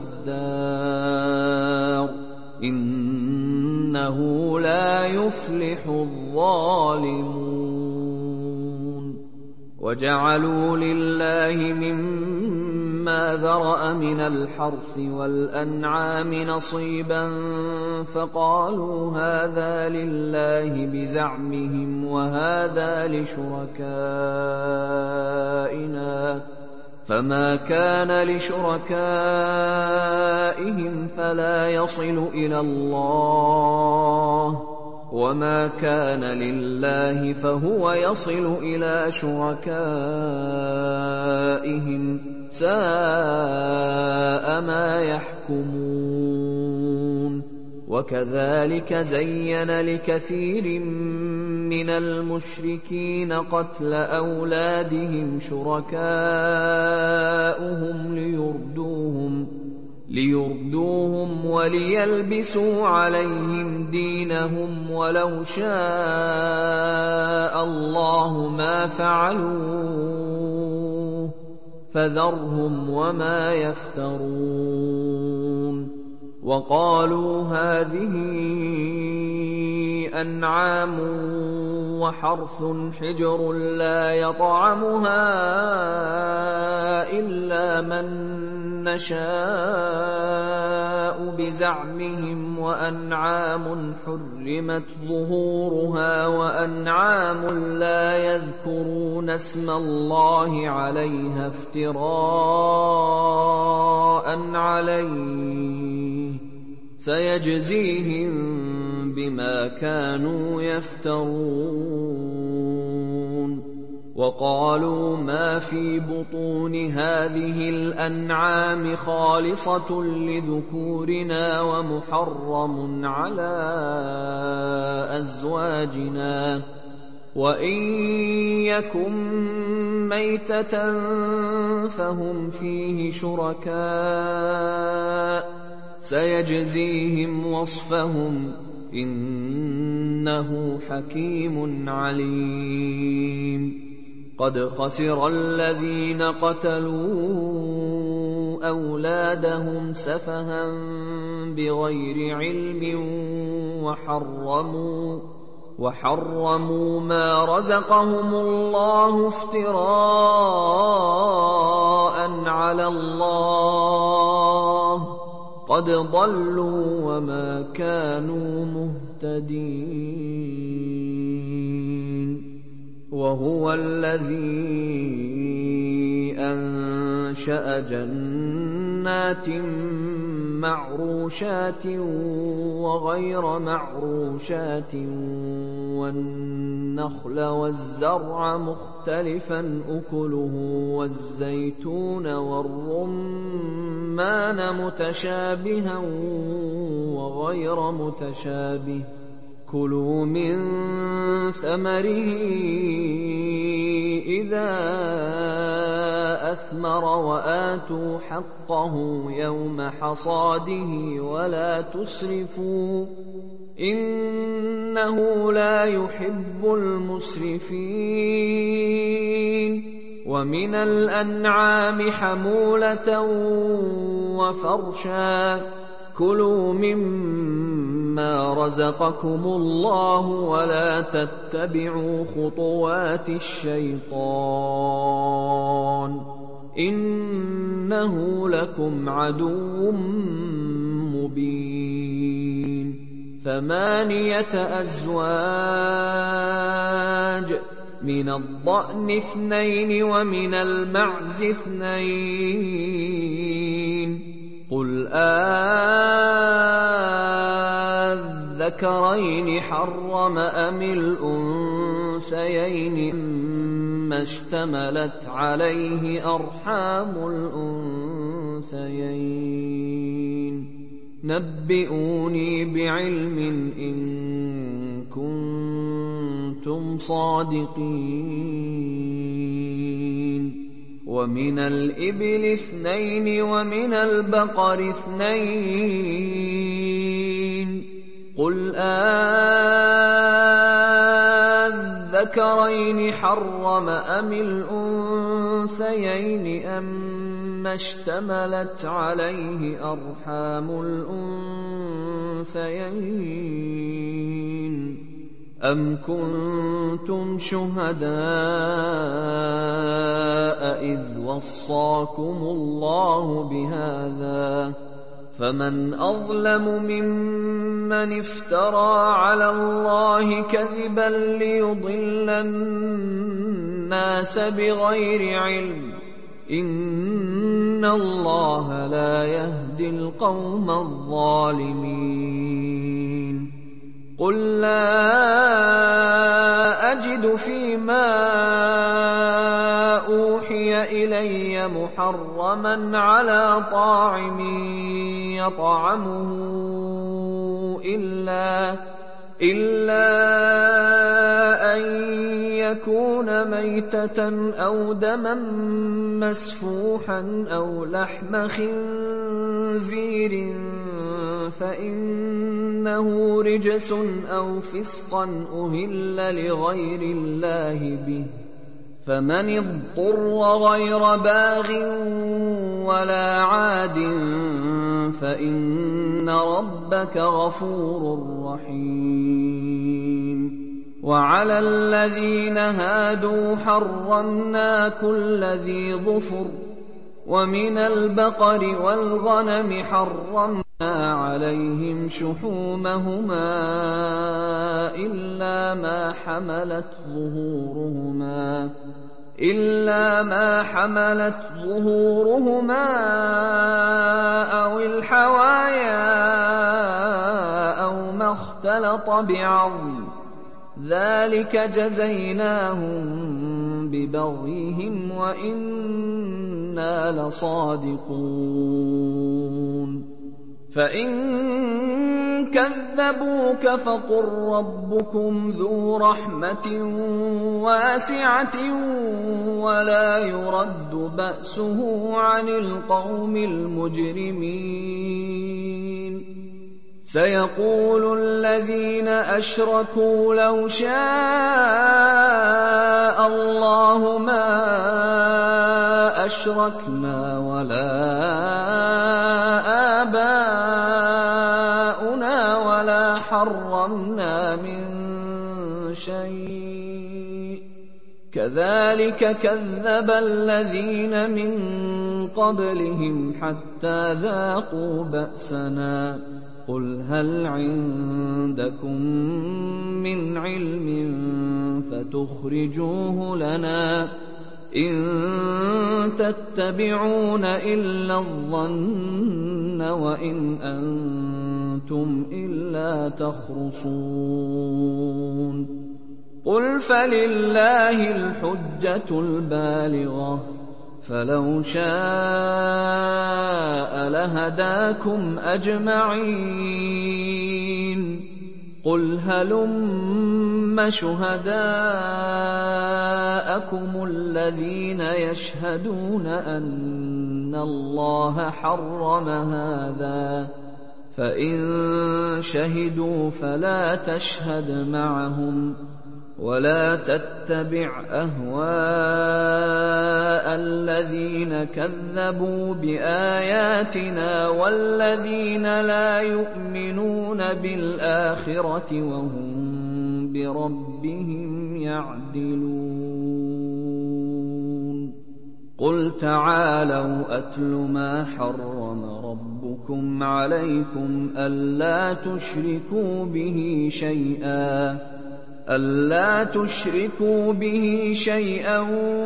الدار إنه لا يفلح الظالمون وجعلوا لله مما ذرأ من الحرث والأنعام نصيبا فقالوا هذا لله بزعمهم وهذا لشركائنا فما كان لشركائهم فلا يصل إلى الله وما كان لله فهو يصل إلى شركائهم ساء ما يحكمون وكذلك زين لكثير من المشركين قتل أولادهم شركاؤهم ليردوهم ليردوهم وليلبسوا عليهم دينهم ولو شاء الله ما فعلوه فذرهم وما يفترون وقالوا هذه أنعام وحرث حجر لا يطعمها إلا من نشاء بزعمهم وأنعام حرمت ظهورها وأنعام لا يذكرون اسم الله عليها افتراء عليه سيجزيهم بما كانوا يفترون وقالوا ما في بطون هذه الأنعام خالصة لذكورنا ومحرم على أزواجنا وإن يكن ميتة فهم فيه شركاء سيجزيهم وصفهم إنه حكيم عليم قد خسر الذين قتلوا أولادهم سفها بغير علم وحرموا وحرموا ما رزقهم الله افتراء على الله قد ضلوا وما كانوا مهتدين وهو الذي أنشأ جنات معروشات وغير معروشات والنخل والزرع مختلفا أكله والزيتون والرمان متشابها وغير متشابه كُلُوا مِن ثَمَرِهِ إِذَا أَثْمَرَ وَآتُوا حَقَّهُ يَوْمَ حَصَادِهِ وَلَا تُسْرِفُوا إِنَّهُ لَا يُحِبُّ الْمُسْرِفِينَ وَمِنَ الْأَنْعَامِ حَمُولَةً وَفَرْشًا كُلُوا مِمَّا رَزَقَكُمُ اللَّهُ وَلَا تَتَّبِعُوا خُطُوَاتِ الشَّيْطَانِ إِنَّهُ لَكُمْ عَدُوٌّ مُّبِينٌ ثَمَانِيَةَ أَزْوَاجٍ مِنَ الضَّأْنِ اثْنَيْنِ وَمِنَ الْمَعْزِ اثْنَيْنِ قُلْ آلذَّكَرَيْنِ حَرَّمَ أَمِ الْأُنثَيَيْنِ أَمَّا اشْتَمَلَتْ عَلَيْهِ أَرْحَامُ الْأُنثَيَيْنِ نَبِّئُونِي بِعِلْمٍ إِن كُنتُمْ صَادِقِينَ وَمِنَ الْإِبِلِ اثْنَيْنِ وَمِنَ الْبَقَرِ اثْنَيْنِ قُلْ آلذَّكَرَيْنِ حَرَّمَ أَمِ الْأُنثَيَيْنِ أَمَّا اشْتَمَلَتْ عَلَيْهِ أَرْحَامُ الْأُنثَيَيْنِ أَمْ كُنتُمْ شُهَدَاءَ إِذْ وَصَّاكُمُ اللَّهُ بِهَٰذَا ۚ فَمَنْ أَظْلَمُ مِمَّنِ افْتَرَىٰ عَلَى اللَّهِ كَذِبًا لِّيُضِلَّ النَّاسَ بِغَيْرِ عِلْمٍ ۗ إِنَّ اللَّهَ لَا يَهْدِي الْقَوْمَ الظَّالِمِينَ قُل لَّا أَجِدُ فِيمَا أُوحِيَ إِلَيَّ مُحَرَّمًا عَلَىٰ طَاعِمٍ يَطْعَمُهُ إِلَّا إِلَّا أَن يَكُونَ مَيْتَةً أَوْ دَمًا مَّسْفُوحًا أَوْ لَحْمَ خِنزِيرٍ فَإِنَّهُ رِجْسٌ أَوْ فِسْقًا أُهِلَّ لِغَيْرِ اللَّهِ بِهِ ۚ فَمَنِ اضْطُرَّ غَيْرَ بَاغٍ وَلَا عَادٍ فَإِنَّ رَبَّكَ غَفُورٌ رَّحِيمٌ وَعَلَى الَّذِينَ هَادُوا حَرَّمْنَا كُلَّ ذِي ظُفُرٍ ۖ وَمِنَ الْبَقَرِ وَالْغَنَمِ حَرَّمْنَا عَلَيْهِمْ شُحُومَهُمَا إِلَّا مَا حَمَلَتْ ظُهُورُهُمَا إِلَّا مَا حَمَلَتْ ظُهُورُهُمَا أَوِ الْحَوَايَا أَوْ مَا اخْتَلَطَ بِعَظْمٍ ۚ ذَٰلِكَ جَزَيْنَاهُم بِبَغْيِهِمْ وَإِنَّا لَصَادِقُونَ فَإِن كَذَّبُوكَ فَقُل رَّبُّكُمْ ذُو رَحْمَةٍ وَاسِعَةٍ وَلَا يُرَدُّ بَأْسُهُ عَنِ الْقَوْمِ الْمُجْرِمِينَ سَيَقُولُ الَّذِينَ أَشْرَكُوا لَوْ شَاءَ اللَّهُ مَا أَشْرَكْنَا وَلَا آبَاؤُنَا وَلَا حَرَّمْنَا مِن شَيْءٍ ۚ كَذَٰلِكَ كَذَّبَ الَّذِينَ مِن قَبْلِهِمْ حَتَّىٰ ذَاقُوا بَأْسَنَا ۗ قُلْ هَلْ عِندَكُم مِّنْ عِلْمٍ فَتُخْرِجُوهُ لَنَا ۖ إِن تَتَّبِعُونَ إِلَّا الظَّنَّ وَإِنْ أَنتُمْ إِلَّا تَخْرُصُونَ قُلْ فَلِلَّهِ الْحُجَّةُ الْبَالِغَةُ ۖ فَلَوْ شَاءَ لَهَدَاكُمْ أَجْمَعِينَ قُلْ هَلُمَّ شُهَدَاءَكُمُ الَّذِينَ يَشْهَدُونَ أَنَّ اللَّهَ حَرَّمَ هَٰذَا ۖ فَإِن شَهِدُوا فَلَا تَشْهَدْ مَعَهُمْ وَلَا تَتَّبِعْ أَهْوَاءَ الَّذِينَ كَذَّبُوا بِآيَاتِنَا وَالَّذِينَ لَا يُؤْمِنُونَ بِالْآخِرَةِ وَهُم بِرَبِّهِمْ يَعْدِلُونَ قُلْ تَعَالَوْا أَتْلُ مَا حَرَّمَ رَبُّكُمْ عَلَيْكُمْ أَلَّا تُشْرِكُوا بِهِ شَيْئًا أَلَّا تُشْرِكُوا بِهِ شَيْئًا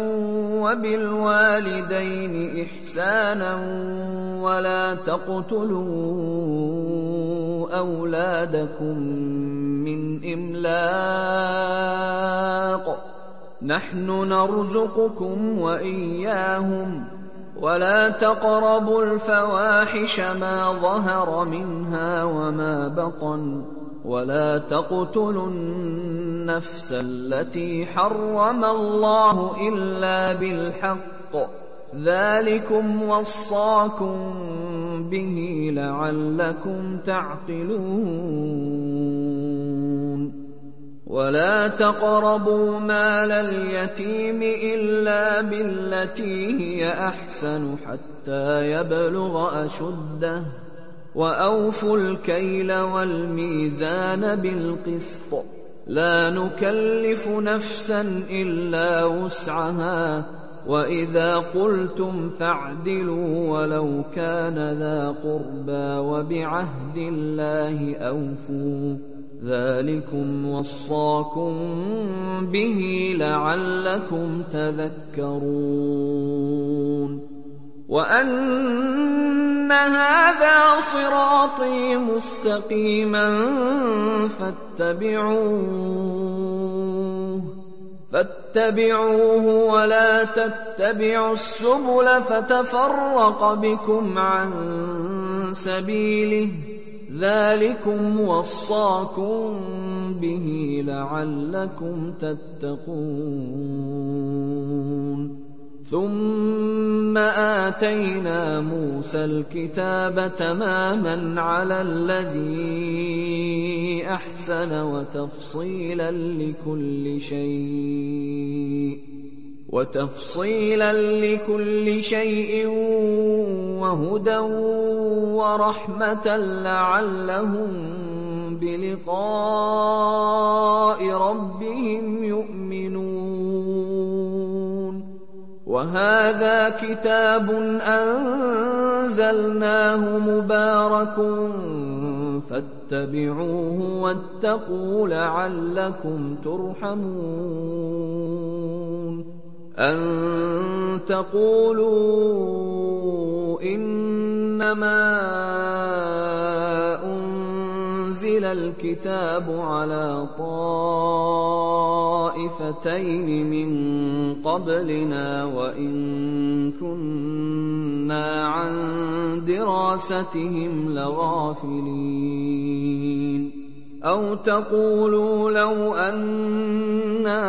وَبِالْوَالِدَيْنِ إِحْسَانًا وَلَا تَقْتُلُوا أَوْلَادَكُم مِّنْ إِمْلَاقٍ نَّحْنُ نَرْزُقُكُمْ وَإِيَّاهُمْ وَلَا تَقْرَبُوا الْفَوَاحِشَ مَا ظَهَرَ مِنْهَا وَمَا بَطَنَ وَلَا تَقْتُلُوا النَّفْسَ الَّتِي حَرَّمَ اللَّهُ إِلَّا بِالْحَقِّ ۚ ذَٰلِكُمْ وَصَّاكُم بِهِ لَعَلَّكُمْ تَعْقِلُونَ وَلَا تَقْرَبُوا مَالَ الْيَتِيمِ إِلَّا بِالَّتِي هِيَ أَحْسَنُ حَتَّىٰ يَبْلُغَ أَشُدَّهُ ۖ وَأَوْفُوا الْكَيْلَ وَالْمِيزَانَ بِالْقِسْطِ ۖ لَا نُكَلِّفُ نَفْسًا إِلَّا وُسْعَهَا ۖ وَإِذَا قُلْتُمْ فَاعْدِلُوا وَلَوْ كَانَ ذَا قُرْبَىٰ ۖ وَبِعَهْدِ اللَّهِ أَوْفُوا ۚ ذَٰلِكُمْ وَصَّاكُم بِهِ لَعَلَّكُمْ تَذَكَّرُونَ وَأَنَّ هَٰذَا صِرَاطِي مُسْتَقِيمًا فَاتَّبِعُوهُ فَاتَّبِعُوهُ وَلَا تَتَّبِعُوا السُّبُلَ فَتَفَرَّقَ بِكُمْ عَن سَبِيلِهِ ۚ ذَٰلِكُمْ وَصَّاكُم بِهِ لَعَلَّكُمْ تَتَّقُونَ ثُمَّ آتَيْنَا مُوسَى الْكِتَابَ تَمَامًا عَلَى الَّذِي أَحْسَنَ وَتَفْصِيلًا لِّكُلِّ شَيْءٍ وَتَفْصِيلًا لِّكُلِّ شَيْءٍ وَهُدًى وَرَحْمَةً لَّعَلَّهُم بِلِقَاءِ رَبِّهِمْ يُؤْمِنُونَ وَهَٰذَا كِتَابٌ أَنزَلْنَاهُ مُبَارَكٌ فَاتَّبِعُوهُ وَاتَّقُوا لَعَلَّكُمْ تُرْحَمُونَ أَن تَقُولُوا إِنَّمَا أُنزِلَ الْكِتَابُ عَلَىٰ طَائِفَتَيْنِ مِن قَبْلِنَا وَإِن كُنَّا عَن دِرَاسَتِهِمْ لَغَافِلِينَ أَوْ تَقُولُوا لَوْ أَنَّا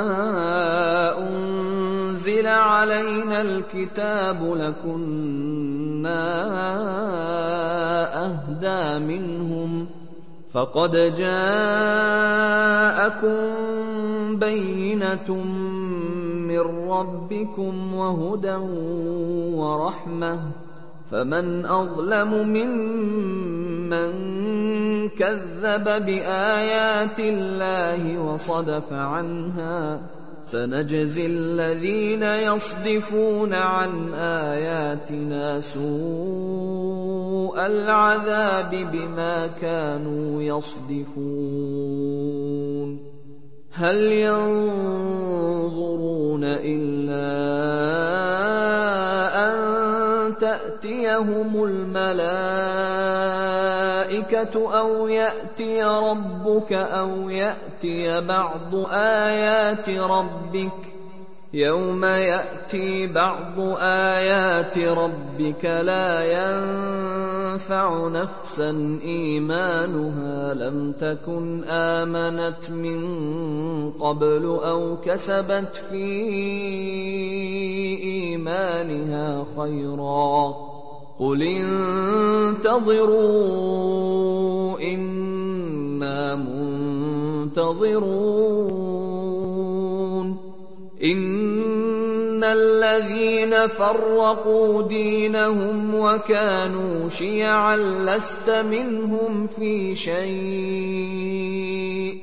أُنزِلَ عَلَيْنَا الْكِتَابُ لَكُنَّا أَهْدَىٰ مِنْهُمْ ۚ فَقَدْ جَاءَكُم بَيِّنَةٌ مِّن رَّبِّكُمْ وَهُدًى وَرَحْمَةٌ ۚ فَمَنْ أَظْلَمُ مِمَّن كَذَّبَ بِآيَاتِ اللَّهِ وَصَدَفَ عَنْهَا ۗ سَنَجْزِي الَّذِينَ يَصْدِفُونَ عَنْ آيَاتِنَا سُوءَ الْعَذَابِ بِمَا كَانُوا يَصْدِفُونَ هَلْ يَنظُرُونَ إِلَّا أَن تَأْتِيَهُمُ الْمَلَائِكَةُ أَوْ يَأْتِيَ رَبُّكَ أَوْ يَأْتِيَ بَعْضُ آيَاتِ رَبِّكَ ۗ يوم يأتي بعض آيات ربك لا ينفع نفسا إيمانها لم تكن آمنت من قبل أو كسبت في إيمانها خيرا قل انتظروا إنا منتظرون إن الذين فرقوا دينهم وكانوا شيعا لست منهم في شيء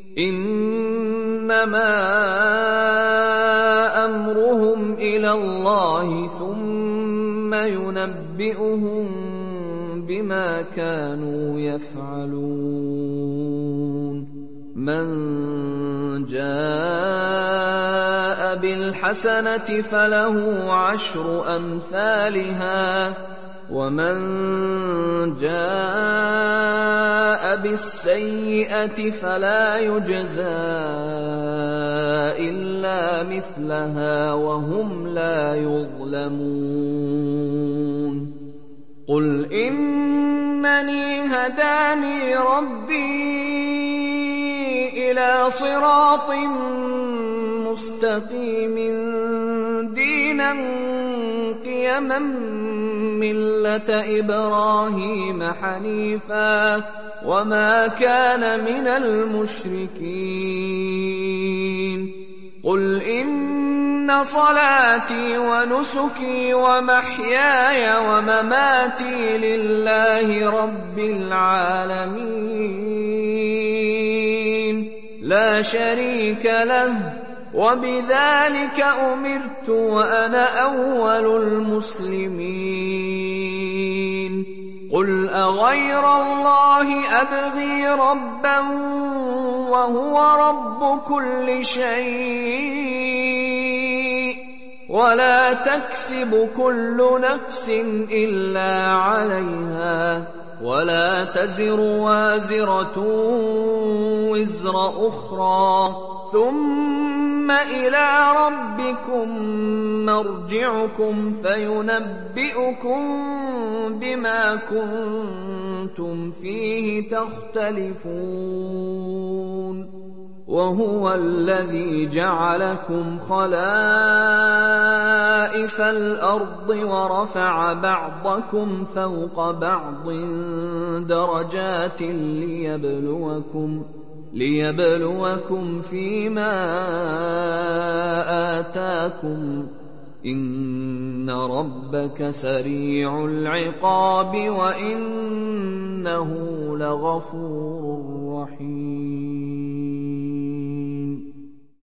إنما أمرهم إلى الله ثم ينبئهم بما كانوا يفعلون من جاء بالحسنة فله عشر أمثالها ومن جاء بالسيئة فلا يجزى إلا مثلها وهم لا يظلمون قل إنني هداني ربي إلى صراط مستقيم دينا قيما ملة إبراهيم حنيفا وما كان من المشركين قل إن صلاتي ونسكي ومحياي ومماتي لله رب العالمين لا شريك له وبذلك أمرت وأنا أول المسلمين قل أغير الله أبغي ربا وهو رب كل شيء ولا تكسب كل نفس إلا عليها ولا تزر وازرة وزر أخرى ثم إلى ربكم مرجعكم فينبئكم بما كنتم فيه تختلفون وهو الذي جعلكم خلائف الأرض ورفع بعضكم فوق بعض درجات ليبلوكم ليبلوكم فيما آتاكم إن ربك سريع العقاب وإنه لغفور رحيم